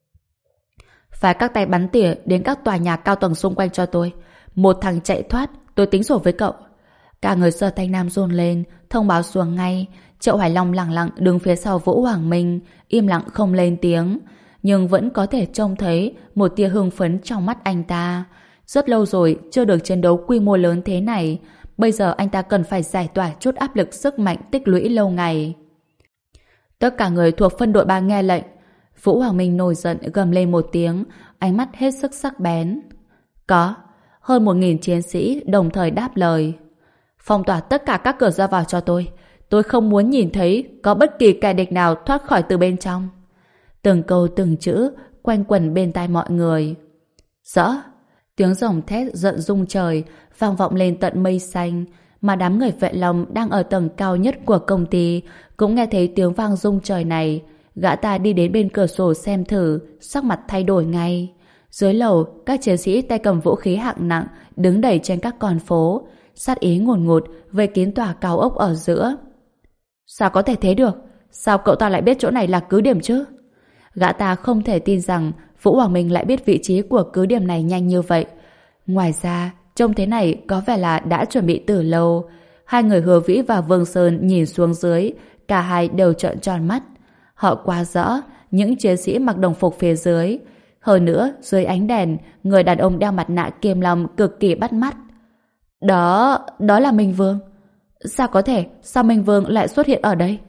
Phải các tay bắn tỉa đến các tòa nhà cao tầng xung quanh cho tôi. Một thằng chạy thoát, tôi tính sổ với cậu. Cả người Sở Thanh Nam run lên, thông báo xuống ngay. Triệu Hoài Long lặng lặng đứng phía sau Vũ Hoàng Minh, im lặng không lên tiếng, nhưng vẫn có thể trông thấy một tia hưng phấn trong mắt anh ta. Rất lâu rồi chưa được chiến đấu quy mô lớn thế này, bây giờ anh ta cần phải giải tỏa chút áp lực sức mạnh tích lũy lâu ngày. Tất cả người thuộc phân đội ba nghe lệnh. Vũ Hoàng Minh nổi giận gầm lên một tiếng, ánh mắt hết sức sắc bén. Có. Hơn một nghìn chiến sĩ đồng thời đáp lời. Phong tỏa tất cả các cửa ra vào cho tôi. Tôi không muốn nhìn thấy có bất kỳ kẻ địch nào thoát khỏi từ bên trong. Từng câu từng chữ quanh quẩn bên tai mọi người. Rõ. Tiếng rồng thét giận rung trời vang vọng lên tận mây xanh, mà đám người Vệ Long đang ở tầng cao nhất của công ty cũng nghe thấy tiếng vang rung trời này. Gã ta đi đến bên cửa sổ xem thử, sắc mặt thay đổi ngay. Dưới lầu, các chiến sĩ tay cầm vũ khí hạng nặng đứng đầy trên các con phố, sát ý ngùn ngụt về kín tòa cao ốc ở giữa. Sao có thể thế được? Sao cậu ta lại biết chỗ này là cứ điểm chứ? Gã ta không thể tin rằng Vũ Hoàng Minh lại biết vị trí của cứ điểm này nhanh như vậy. Ngoài ra, trông thế này có vẻ là đã chuẩn bị từ lâu. Hai người Hứa Vĩ và Vương Sơn nhìn xuống dưới, cả hai đều trợn tròn mắt. Họ quá rõ những chiến sĩ mặc đồng phục phía dưới. Hơn nữa, dưới ánh đèn, người đàn ông đeo mặt nạ kiềm lòng cực kỳ bắt mắt. Đó, đó là Minh Vương. Sao có thể, sao Minh Vương lại xuất hiện ở đây?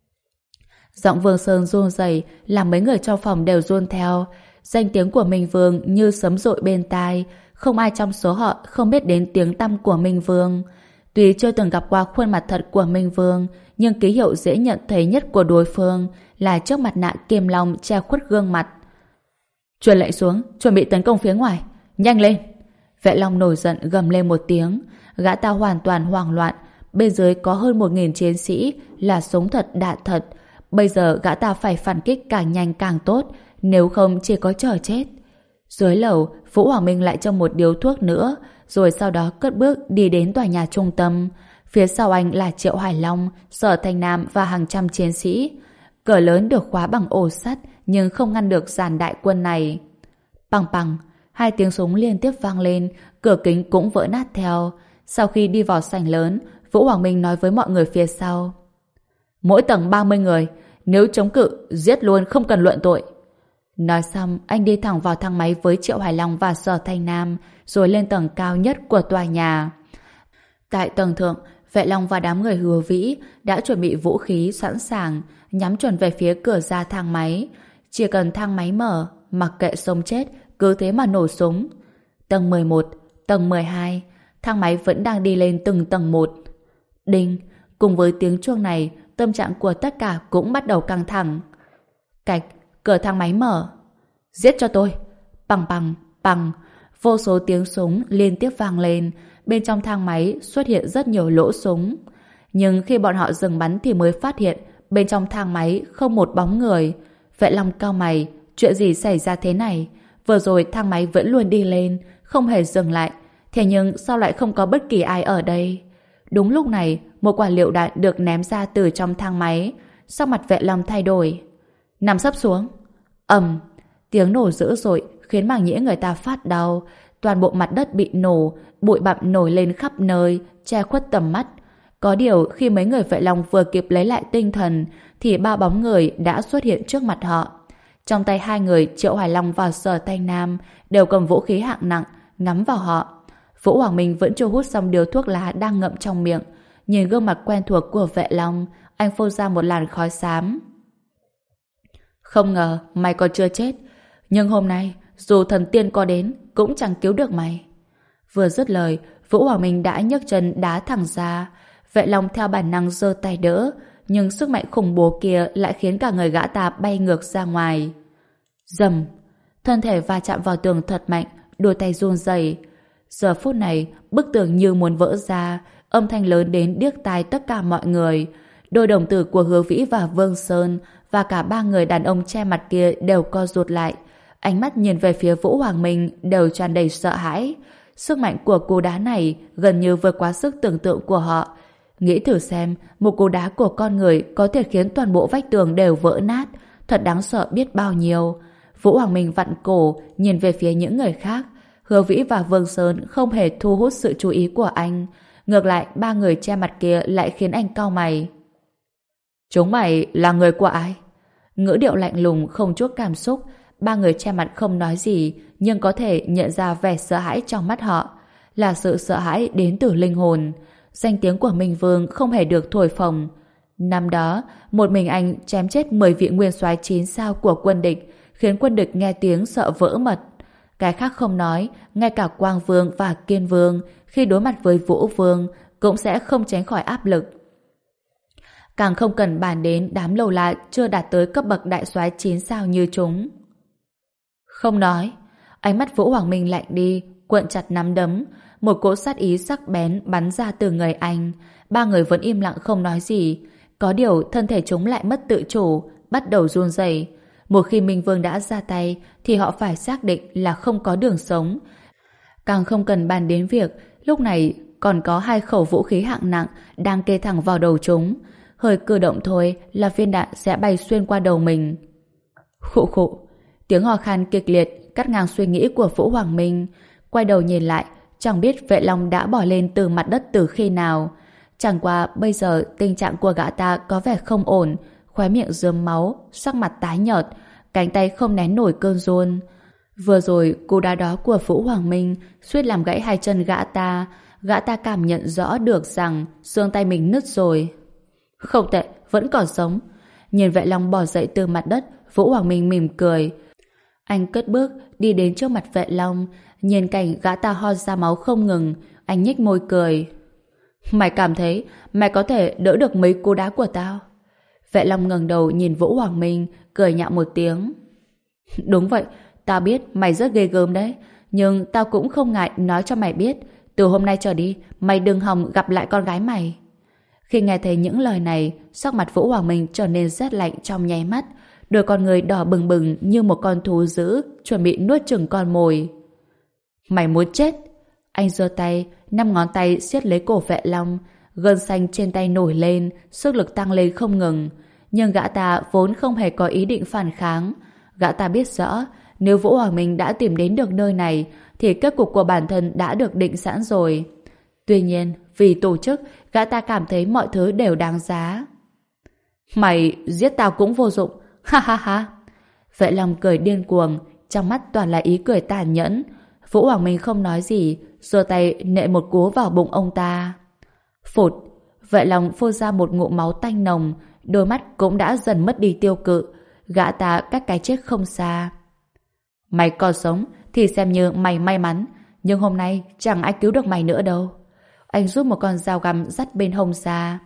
Giọng Vương Sơn run rẩy làm mấy người trong phòng đều run theo. Danh tiếng của Minh Vương như sấm dội bên tai, không ai trong số họ không biết đến tiếng tăm của Minh Vương. Tuy chưa từng gặp qua khuôn mặt thật của Minh Vương, nhưng ký hiệu dễ nhận thấy nhất của đối phương là chiếc mặt nạ kiềm lòng che khuất gương mặt. Truyền lệnh xuống, chuẩn bị tấn công phía ngoài. Nhanh lên! Vệ Long nổi giận gầm lên một tiếng. Gã ta hoàn toàn hoảng loạn. Bên dưới có hơn một nghìn chiến sĩ là sống thật đạn thật. Bây giờ gã ta phải phản kích càng nhanh càng tốt, nếu không chỉ có chờ chết. Dưới lầu, Vũ Hoàng Minh lại trong một điếu thuốc nữa, rồi sau đó cất bước đi đến tòa nhà trung tâm. Phía sau anh là Triệu Hải Long, Sở Thanh Nam và hàng trăm chiến sĩ. Cửa lớn được khóa bằng ổ sắt, nhưng không ngăn được dàn đại quân này. Bằng bằng, hai tiếng súng liên tiếp vang lên, cửa kính cũng vỡ nát theo. Sau khi đi vào sảnh lớn, Vũ Hoàng Minh nói với mọi người phía sau. Mỗi tầng ba mươi người, nếu chống cự, giết luôn không cần luận tội. Nói xong, anh đi thẳng vào thang máy với Triệu Hải Long và Sở Thanh Nam, rồi lên tầng cao nhất của tòa nhà. Tại tầng thượng, Vệ Long và đám người Hứa Vĩ đã chuẩn bị vũ khí sẵn sàng, nhắm chuẩn về phía cửa ra thang máy. Chỉ cần thang máy mở, mặc kệ sống chết, cứ thế mà nổ súng. Tầng mười một, tầng mười hai, thang máy vẫn đang đi lên từng tầng một. Đinh, cùng với tiếng chuông này, tâm trạng của tất cả cũng bắt đầu căng thẳng. Cạch, cửa thang máy mở. Giết cho tôi. Bằng bằng, bằng. Vô số tiếng súng liên tiếp vang lên. Bên trong thang máy xuất hiện rất nhiều lỗ súng. Nhưng khi bọn họ dừng bắn thì mới phát hiện bên trong thang máy không một bóng người. Vệ Long cau mày, chuyện gì xảy ra thế này? Vừa rồi thang máy vẫn luôn đi lên, không hề dừng lại. Thế nhưng sao lại không có bất kỳ ai ở đây? Đúng lúc này, một quả lựu đạn được ném ra từ trong thang máy. Sắc mặt Vệ Long thay đổi. Nằm sấp xuống. Ầm, tiếng nổ dữ dội khiến màng nhĩ người ta phát đau. Toàn bộ mặt đất bị nổ, bụi bặm nổi lên khắp nơi, che khuất tầm mắt. Có điều khi mấy người Vệ Long vừa kịp lấy lại tinh thần thì ba bóng người đã xuất hiện trước mặt họ. Trong tay hai người Triệu Hải Long và Sở Thanh Nam đều cầm vũ khí hạng nặng ngắm vào họ. Vũ Hoàng Minh vẫn chưa hút xong điếu thuốc lá đang ngậm trong miệng. Nhìn gương mặt quen thuộc của Vệ Long, anh phun ra một làn khói xám. Không ngờ mày còn chưa chết, nhưng hôm nay dù thần tiên có đến cũng chẳng cứu được mày. Vừa dứt lời, Vũ Hoàng Minh đã nhấc chân đá thẳng ra. Vệ Long theo bản năng giơ tay đỡ, nhưng sức mạnh khủng bố kia lại khiến cả người gã ta bay ngược ra ngoài. Rầm, thân thể va chạm vào tường thật mạnh, đôi tay run rẩy. Giờ phút này, bức tường như muốn vỡ ra, âm thanh lớn đến điếc tai tất cả mọi người. Đôi đồng tử của Hứa Vĩ và Vương Sơn và cả ba người đàn ông che mặt kia đều co rụt lại. Ánh mắt nhìn về phía Vũ Hoàng Minh đều tràn đầy sợ hãi. Sức mạnh của cú đá này gần như vượt quá sức tưởng tượng của họ. Nghĩ thử xem, một cú đá của con người có thể khiến toàn bộ vách tường đều vỡ nát, thật đáng sợ biết bao nhiêu. Vũ Hoàng Minh vặn cổ, nhìn về phía những người khác. Hứa Vĩ và Vương Sơn không hề thu hút sự chú ý của anh. Ngược lại, ba người che mặt kia lại khiến anh cau mày. Chúng mày là người của ai? Ngữ điệu lạnh lùng không chút cảm xúc. Ba người che mặt không nói gì, nhưng có thể nhận ra vẻ sợ hãi trong mắt họ. Là sự sợ hãi đến từ linh hồn. Danh tiếng của Minh Vương không hề được thổi phồng. Năm đó, một mình anh chém chết mười vị nguyên soái chín sao của quân địch, khiến quân địch nghe tiếng sợ vỡ mật. Cái khác không nói, ngay cả Quang Vương và Kiên Vương khi đối mặt với Vũ Vương cũng sẽ không tránh khỏi áp lực. Càng không cần bàn đến đám lầu la chưa đạt tới cấp bậc đại soái chín sao như chúng. Không nói. Ánh mắt Vũ Hoàng Minh lạnh đi, cuộn chặt nắm đấm. Một cỗ sát ý sắc bén bắn ra từ người anh. Ba người vẫn im lặng không nói gì. Có điều thân thể chúng lại mất tự chủ, bắt đầu run rẩy. Một khi Minh Vương đã ra tay thì họ phải xác định là không có đường sống. Càng không cần bàn đến việc lúc này còn có hai khẩu vũ khí hạng nặng đang kê thẳng vào đầu chúng. Hơi cử động thôi là viên đạn sẽ bay xuyên qua đầu mình. Khụ khụ. Tiếng hò khan kịch liệt cắt ngang suy nghĩ của Vũ Hoàng Minh. Quay đầu nhìn lại, chẳng biết Vệ Long đã bỏ lên từ mặt đất từ khi nào. Chẳng qua bây giờ tình trạng của gã ta có vẻ không ổn, khóe miệng rơm máu, sắc mặt tái nhợt, cánh tay không nén nổi cơn run. Vừa rồi cú đá đó của Vũ Hoàng Minh suýt làm gãy hai chân gã ta. Gã ta cảm nhận rõ được rằng xương tay mình nứt rồi. Không tệ, vẫn còn sống. Nhìn Vệ Long bò dậy từ mặt đất, Vũ Hoàng Minh mỉm cười. Anh cất bước đi đến trước mặt Vệ Long, nhìn cảnh gã ta ho ra máu không ngừng, anh nhếch môi cười. Mày cảm thấy mày có thể đỡ được mấy cú đá của tao? Vệ Long ngẩng đầu nhìn Vũ Hoàng Minh, cười nhạo một tiếng. Đúng vậy, tao biết mày rất ghê gớm đấy, nhưng tao cũng không ngại nói cho mày biết, từ hôm nay trở đi, mày đừng hòng gặp lại con gái mày. Khi nghe thấy những lời này, sắc mặt Vũ Hoàng Minh trở nên rất lạnh trong nháy mắt, đôi con người đỏ bừng bừng như một con thú dữ chuẩn bị nuốt chửng con mồi. Mày muốn chết? Anh giơ tay, năm ngón tay siết lấy cổ Vệ Long, gân xanh trên tay nổi lên, sức lực tăng lên không ngừng. Nhưng gã ta vốn không hề có ý định phản kháng. Gã ta biết rõ, nếu Vũ Hoàng Minh đã tìm đến được nơi này, thì kết cục của bản thân đã được định sẵn rồi. Tuy nhiên, vì tổ chức, gã ta cảm thấy mọi thứ đều đáng giá. Mày giết tao cũng vô dụng, ha ha ha. Vệ Long cười điên cuồng, trong mắt toàn là ý cười tàn nhẫn. Vũ Hoàng Minh không nói gì, giơ tay nện một cú vào bụng ông ta. Phụt, Vệ Long phun ra một ngụm máu tanh nồng, đôi mắt cũng đã dần mất đi tiêu cự. Gã ta cách cái chết không xa. Mày còn sống thì xem như mày may mắn, nhưng hôm nay chẳng ai cứu được mày nữa đâu. Anh rút một con dao găm dắt bên hông ra.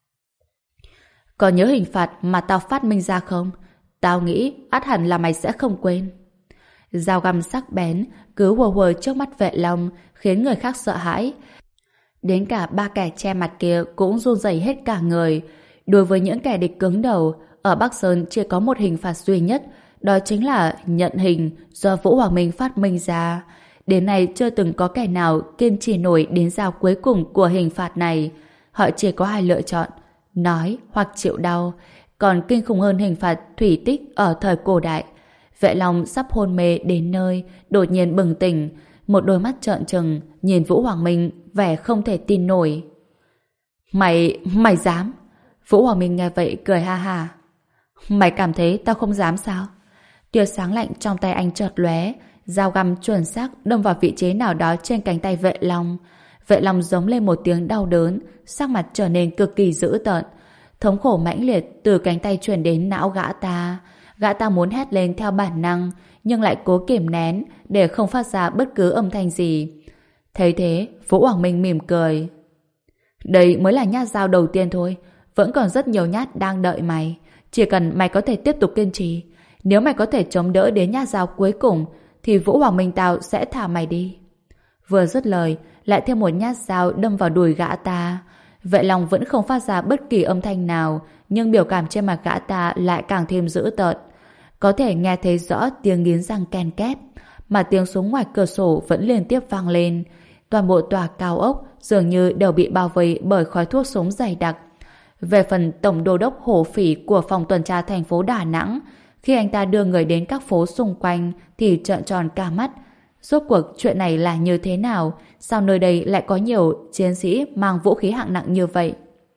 Còn nhớ hình phạt mà tao phát minh ra không? Tao nghĩ ắt hẳn là mày sẽ không quên. Dao găm sắc bén cứ hùa hùa trước mắt Vệ Long, khiến người khác sợ hãi. Đến cả ba kẻ che mặt kia cũng run rẩy hết cả người. Đối với những kẻ địch cứng đầu, ở Bắc Sơn chỉ có một hình phạt duy nhất, đó chính là nhận hình do Vũ Hoàng Minh phát minh ra. Đến nay chưa từng có kẻ nào kiên trì nổi đến dao cuối cùng của hình phạt này. Họ chỉ có hai lựa chọn, nói hoặc chịu đau. Còn kinh khủng hơn hình phạt thủy tích ở thời cổ đại. Vệ Long sắp hôn mê đến nơi, đột nhiên bừng tỉnh, một đôi mắt trợn trừng nhìn Vũ Hoàng Minh vẻ không thể tin nổi. Mày, mày dám? Vũ Hoàng Minh nghe vậy cười ha ha. Mày cảm thấy tao không dám sao? Tia sáng lạnh trong tay anh chợt lóe, dao găm chuẩn xác đâm vào vị trí nào đó trên cánh tay Vệ Long. Vệ Long giống lên một tiếng đau đớn, sắc mặt trở nên cực kỳ dữ tợn. Thống khổ mãnh liệt từ cánh tay truyền đến não gã ta. Gã ta muốn hét lên theo bản năng, nhưng lại cố kiềm nén để không phát ra bất cứ âm thanh gì. Thấy thế, Vũ Hoàng Minh mỉm cười. Đây mới là nhát dao đầu tiên thôi, vẫn còn rất nhiều nhát đang đợi mày. Chỉ cần mày có thể tiếp tục kiên trì, nếu mày có thể chống đỡ đến nhát dao cuối cùng, thì Vũ Hoàng Minh tao sẽ thả mày đi. Vừa dứt lời, lại thêm một nhát dao đâm vào đùi gã ta. Vệ Long vẫn không phát ra bất kỳ âm thanh nào, nhưng biểu cảm trên mặt gã ta lại càng thêm dữ tợn. Có thể nghe thấy rõ tiếng nghiến răng ken két, mà tiếng súng ngoài cửa sổ vẫn liên tiếp vang lên. Toàn bộ tòa cao ốc dường như đều bị bao vây bởi khói thuốc súng dày đặc. Về phần tổng đô đốc Hổ Phỉ của phòng tuần tra thành phố Đà Nẵng, khi anh ta đưa người đến các phố xung quanh thì trợn tròn cả mắt. Rốt cuộc chuyện này là như thế nào? Sao nơi đây lại có nhiều chiến sĩ mang vũ khí hạng nặng như vậy?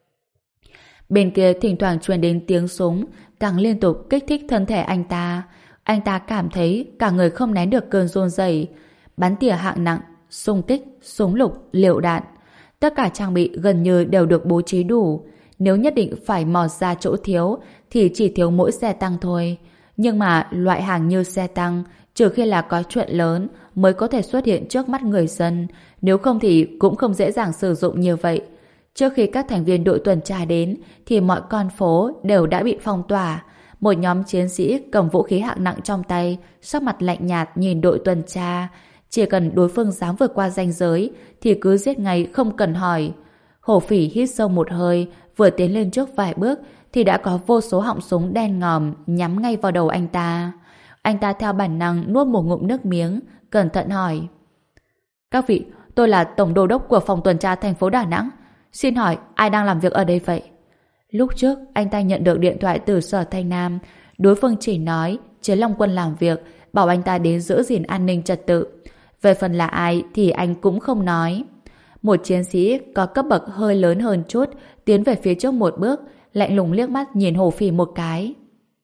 Bên kia thỉnh thoảng truyền đến tiếng súng, càng liên tục kích thích thân thể anh ta. Anh ta cảm thấy cả người không nén được cơn run rẩy. Bắn tỉa hạng nặng, xung kích, súng lục, lựu đạn. Tất cả trang bị gần như đều được bố trí đủ. Nếu nhất định phải mò ra chỗ thiếu thì chỉ thiếu mỗi xe tăng thôi. Nhưng mà loại hàng như xe tăng, trừ khi là có chuyện lớn mới có thể xuất hiện trước mắt người dân, nếu không thì cũng không dễ dàng sử dụng như vậy. Trước khi các thành viên đội tuần tra đến thì mọi con phố đều đã bị phong tỏa. Một nhóm chiến sĩ cầm vũ khí hạng nặng trong tay, sắc mặt lạnh nhạt nhìn đội tuần tra. Chỉ cần đối phương dám vượt qua ranh giới thì cứ giết ngay không cần hỏi. Hổ Phỉ hít sâu một hơi, vừa tiến lên trước vài bước thì đã có vô số họng súng đen ngòm nhắm ngay vào đầu anh ta. Anh ta theo bản năng nuốt một ngụm nước miếng, cẩn thận hỏi: "Các vị, tôi là tổng đô đốc của phòng tuần tra thành phố Đà Nẵng. Xin hỏi ai đang làm việc ở đây vậy?" Lúc trước anh ta nhận được điện thoại từ Sở Thanh Nam, đối phương chỉ nói Chế Long Quân làm việc, bảo anh ta đến giữ gìn an ninh trật tự. Về phần là ai thì anh cũng không nói. Một chiến sĩ có cấp bậc hơi lớn hơn chút tiến về phía trước một bước, lạnh lùng liếc mắt nhìn Hổ Phỉ một cái.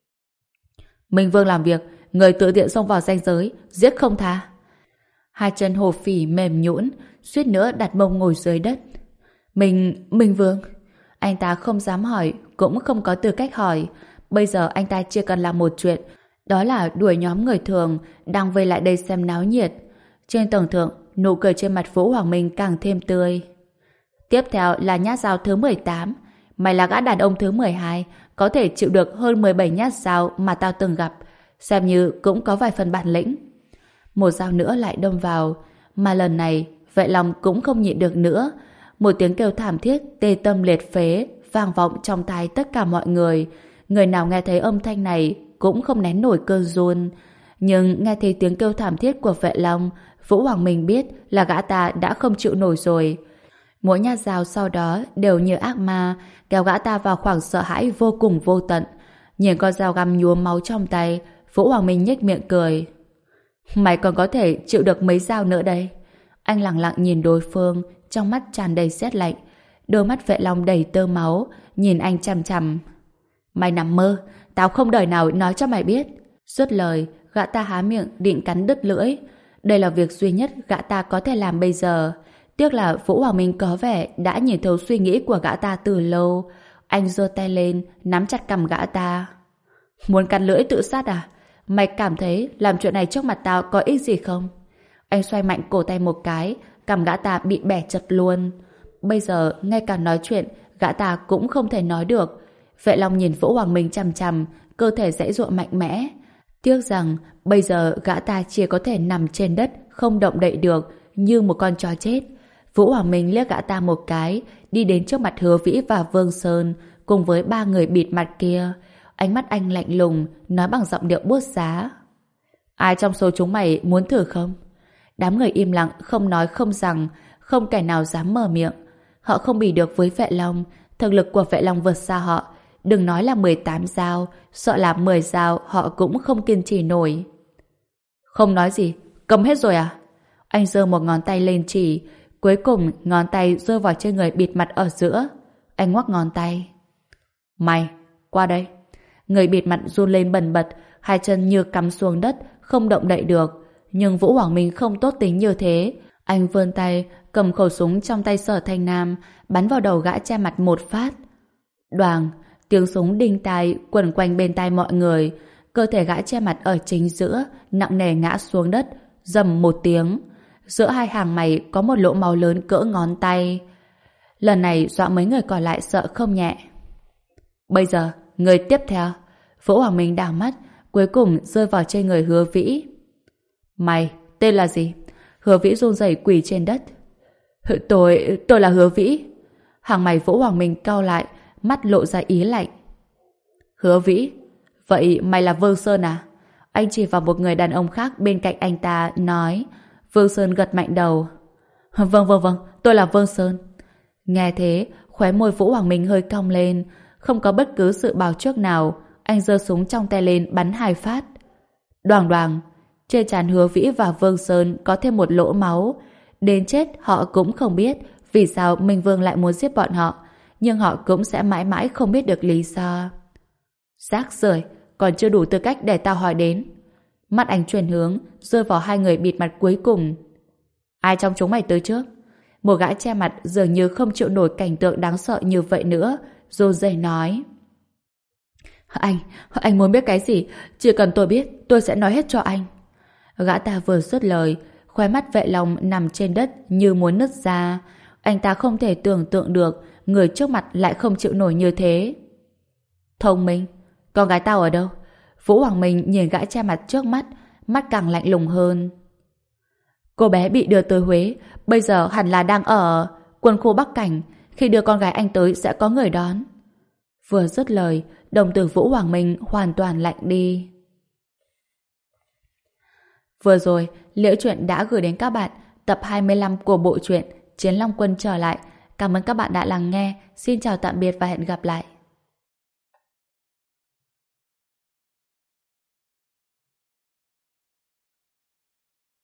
"Minh Vương làm việc, người tự tiện xông vào ranh giới, giết không tha." Hai chân Hổ Phỉ mềm nhũn, suýt nữa đặt mông ngồi dưới đất. Mình, Minh Vương. Anh ta không dám hỏi, cũng không có tư cách hỏi. Bây giờ anh ta chỉ cần làm một chuyện, đó là đuổi nhóm người thường đang vây lại đây xem náo nhiệt. Trên tầng thượng, nụ cười trên mặt Vũ Hoàng Minh càng thêm tươi. "Tiếp theo là nhát dao thứ mười tám. Mày là gã đàn ông thứ mười hai, có thể chịu được hơn mười bảy nhát dao mà tao từng gặp. Xem như cũng có vài phần bản lĩnh." Một dao nữa lại đâm vào, mà lần này Vệ Long cũng không nhịn được nữa. Một tiếng kêu thảm thiết tê tâm liệt phế vang vọng trong tai tất cả mọi người. Người nào nghe thấy âm thanh này cũng không nén nổi cơn run. Nhưng nghe thấy tiếng kêu thảm thiết của Vệ Long, Vũ Hoàng Minh biết là gã ta đã không chịu nổi rồi. Mỗi nhát dao sau đó đều như ác ma kéo gã ta vào khoảng sợ hãi vô cùng vô tận. Nhìn con dao găm nhuốm máu trong tay, Vũ Hoàng Minh nhếch miệng cười. "Mày còn có thể chịu được mấy dao nữa đây?" Anh lặng lặng nhìn đối phương, trong mắt tràn đầy sét lạnh. Đôi mắt Vệ Long đầy tơ máu, nhìn anh chằm chằm. "Mày nằm mơ, tao không đời nào nói cho mày biết." Dứt lời, gã ta há miệng định cắn đứt lưỡi. Đây là việc duy nhất gã ta có thể làm bây giờ. Tiếc là Vũ Hoàng Minh có vẻ đã nhìn thấu suy nghĩ của gã ta từ lâu. Anh giơ tay lên, nắm chặt cằm gã ta. "Muốn cắn lưỡi tự sát à? Mày cảm thấy làm chuyện này trước mặt tao có ích gì không?" Anh xoay mạnh cổ tay một cái, cằm gã ta bị bẻ chật luôn. Bây giờ ngay cả nói chuyện gã ta cũng không thể nói được. Vệ Long nhìn Vũ Hoàng Minh chằm chằm, cơ thể giãy giụa mạnh mẽ. Tiếc rằng bây giờ gã ta chỉ có thể nằm trên đất, không động đậy được, như một con chó chết. Vũ Hoàng Minh liếc gã ta một cái, đi đến trước mặt Hứa Vĩ và Vương Sơn cùng với ba người bịt mặt kia. Ánh mắt anh lạnh lùng, nói bằng giọng điệu buốt giá: "Ai trong số chúng mày muốn thử không?" Đám người im lặng, không nói không rằng, không kẻ nào dám mở miệng. Họ không bì được với Vệ Long, thực lực của Vệ Long vượt xa họ. Đừng nói là mười tám dao, sợ là mười dao họ cũng không kiên trì nổi. "Không nói gì, cầm hết rồi à?" Anh giơ một ngón tay lên chỉ, cuối cùng ngón tay rơi vào trên người bịt mặt ở giữa. Anh ngoắc ngón tay. "Mày, qua đây." Người bịt mặt run lên bần bật, hai chân như cắm xuống đất, không động đậy được. Nhưng Vũ Hoàng Minh không tốt tính như thế. Anh vươn tay, cầm khẩu súng trong tay Sở Thanh Nam, bắn vào đầu gã che mặt một phát. Đoàng, tiếng súng đinh tai quẩn quanh bên tai mọi người. Cơ thể gã che mặt ở chính giữa, nặng nề ngã xuống đất, rầm một tiếng. Giữa hai hàng mày có một lỗ máu lớn cỡ ngón tay. Lần này dọa mấy người còn lại sợ không nhẹ. "Bây giờ, người tiếp theo." Vũ Hoàng Minh đảo mắt, cuối cùng rơi vào trên người Hứa Vĩ. "Mày, tên là gì?" Hứa Vĩ run rẩy quỳ trên đất. Tôi, tôi là Hứa Vĩ." Hàng mày Vũ Hoàng Minh cau lại, mắt lộ ra ý lạnh. "Hứa Vĩ? Vậy mày là Vương Sơn à?" Anh chỉ vào một người đàn ông khác bên cạnh anh ta, nói. Vương Sơn gật mạnh đầu. Vâng vâng vâng, tôi là Vương Sơn. Nghe thế, khóe môi Vũ Hoàng Minh hơi cong lên, không có bất cứ sự báo trước nào, anh giơ súng trong tay lên bắn hai phát. Đoàng đoàng, trên trán Hứa Vĩ và Vương Sơn có thêm một lỗ máu. Đến chết họ cũng không biết vì sao Minh Vương lại muốn giết bọn họ, nhưng họ cũng sẽ mãi mãi không biết được lý do. Rác rưởi, còn chưa đủ tư cách để tao hỏi đến. Mắt anh chuyển hướng, rơi vào hai người bịt mặt cuối cùng. Ai trong chúng mày tới trước? Một gã che mặt dường như không chịu nổi cảnh tượng đáng sợ như vậy nữa, run rẩy nói. Anh, anh muốn biết cái gì? Chỉ cần tôi biết, tôi sẽ nói hết cho anh. Gã ta vừa dứt lời, khóe mắt Vệ Long nằm trên đất như muốn nứt ra. Anh ta không thể tưởng tượng được người trước mặt lại không chịu nổi như thế. Thông minh, con gái tao ở đâu? Vũ Hoàng Minh nhìn gã che mặt trước mắt, mắt càng lạnh lùng hơn. Cô bé bị đưa tới Huế, bây giờ hẳn là đang ở quân khu Bắc Cảnh. Khi đưa con gái anh tới sẽ có người đón. Vừa dứt lời, đồng tử Vũ Hoàng Minh hoàn toàn lạnh đi. Vừa rồi, Liễu Chuyện đã gửi đến các bạn tập hai mươi lăm của bộ truyện Chiến Long Quân trở lại. Cảm ơn các bạn đã lắng nghe. Xin chào tạm biệt và hẹn gặp lại.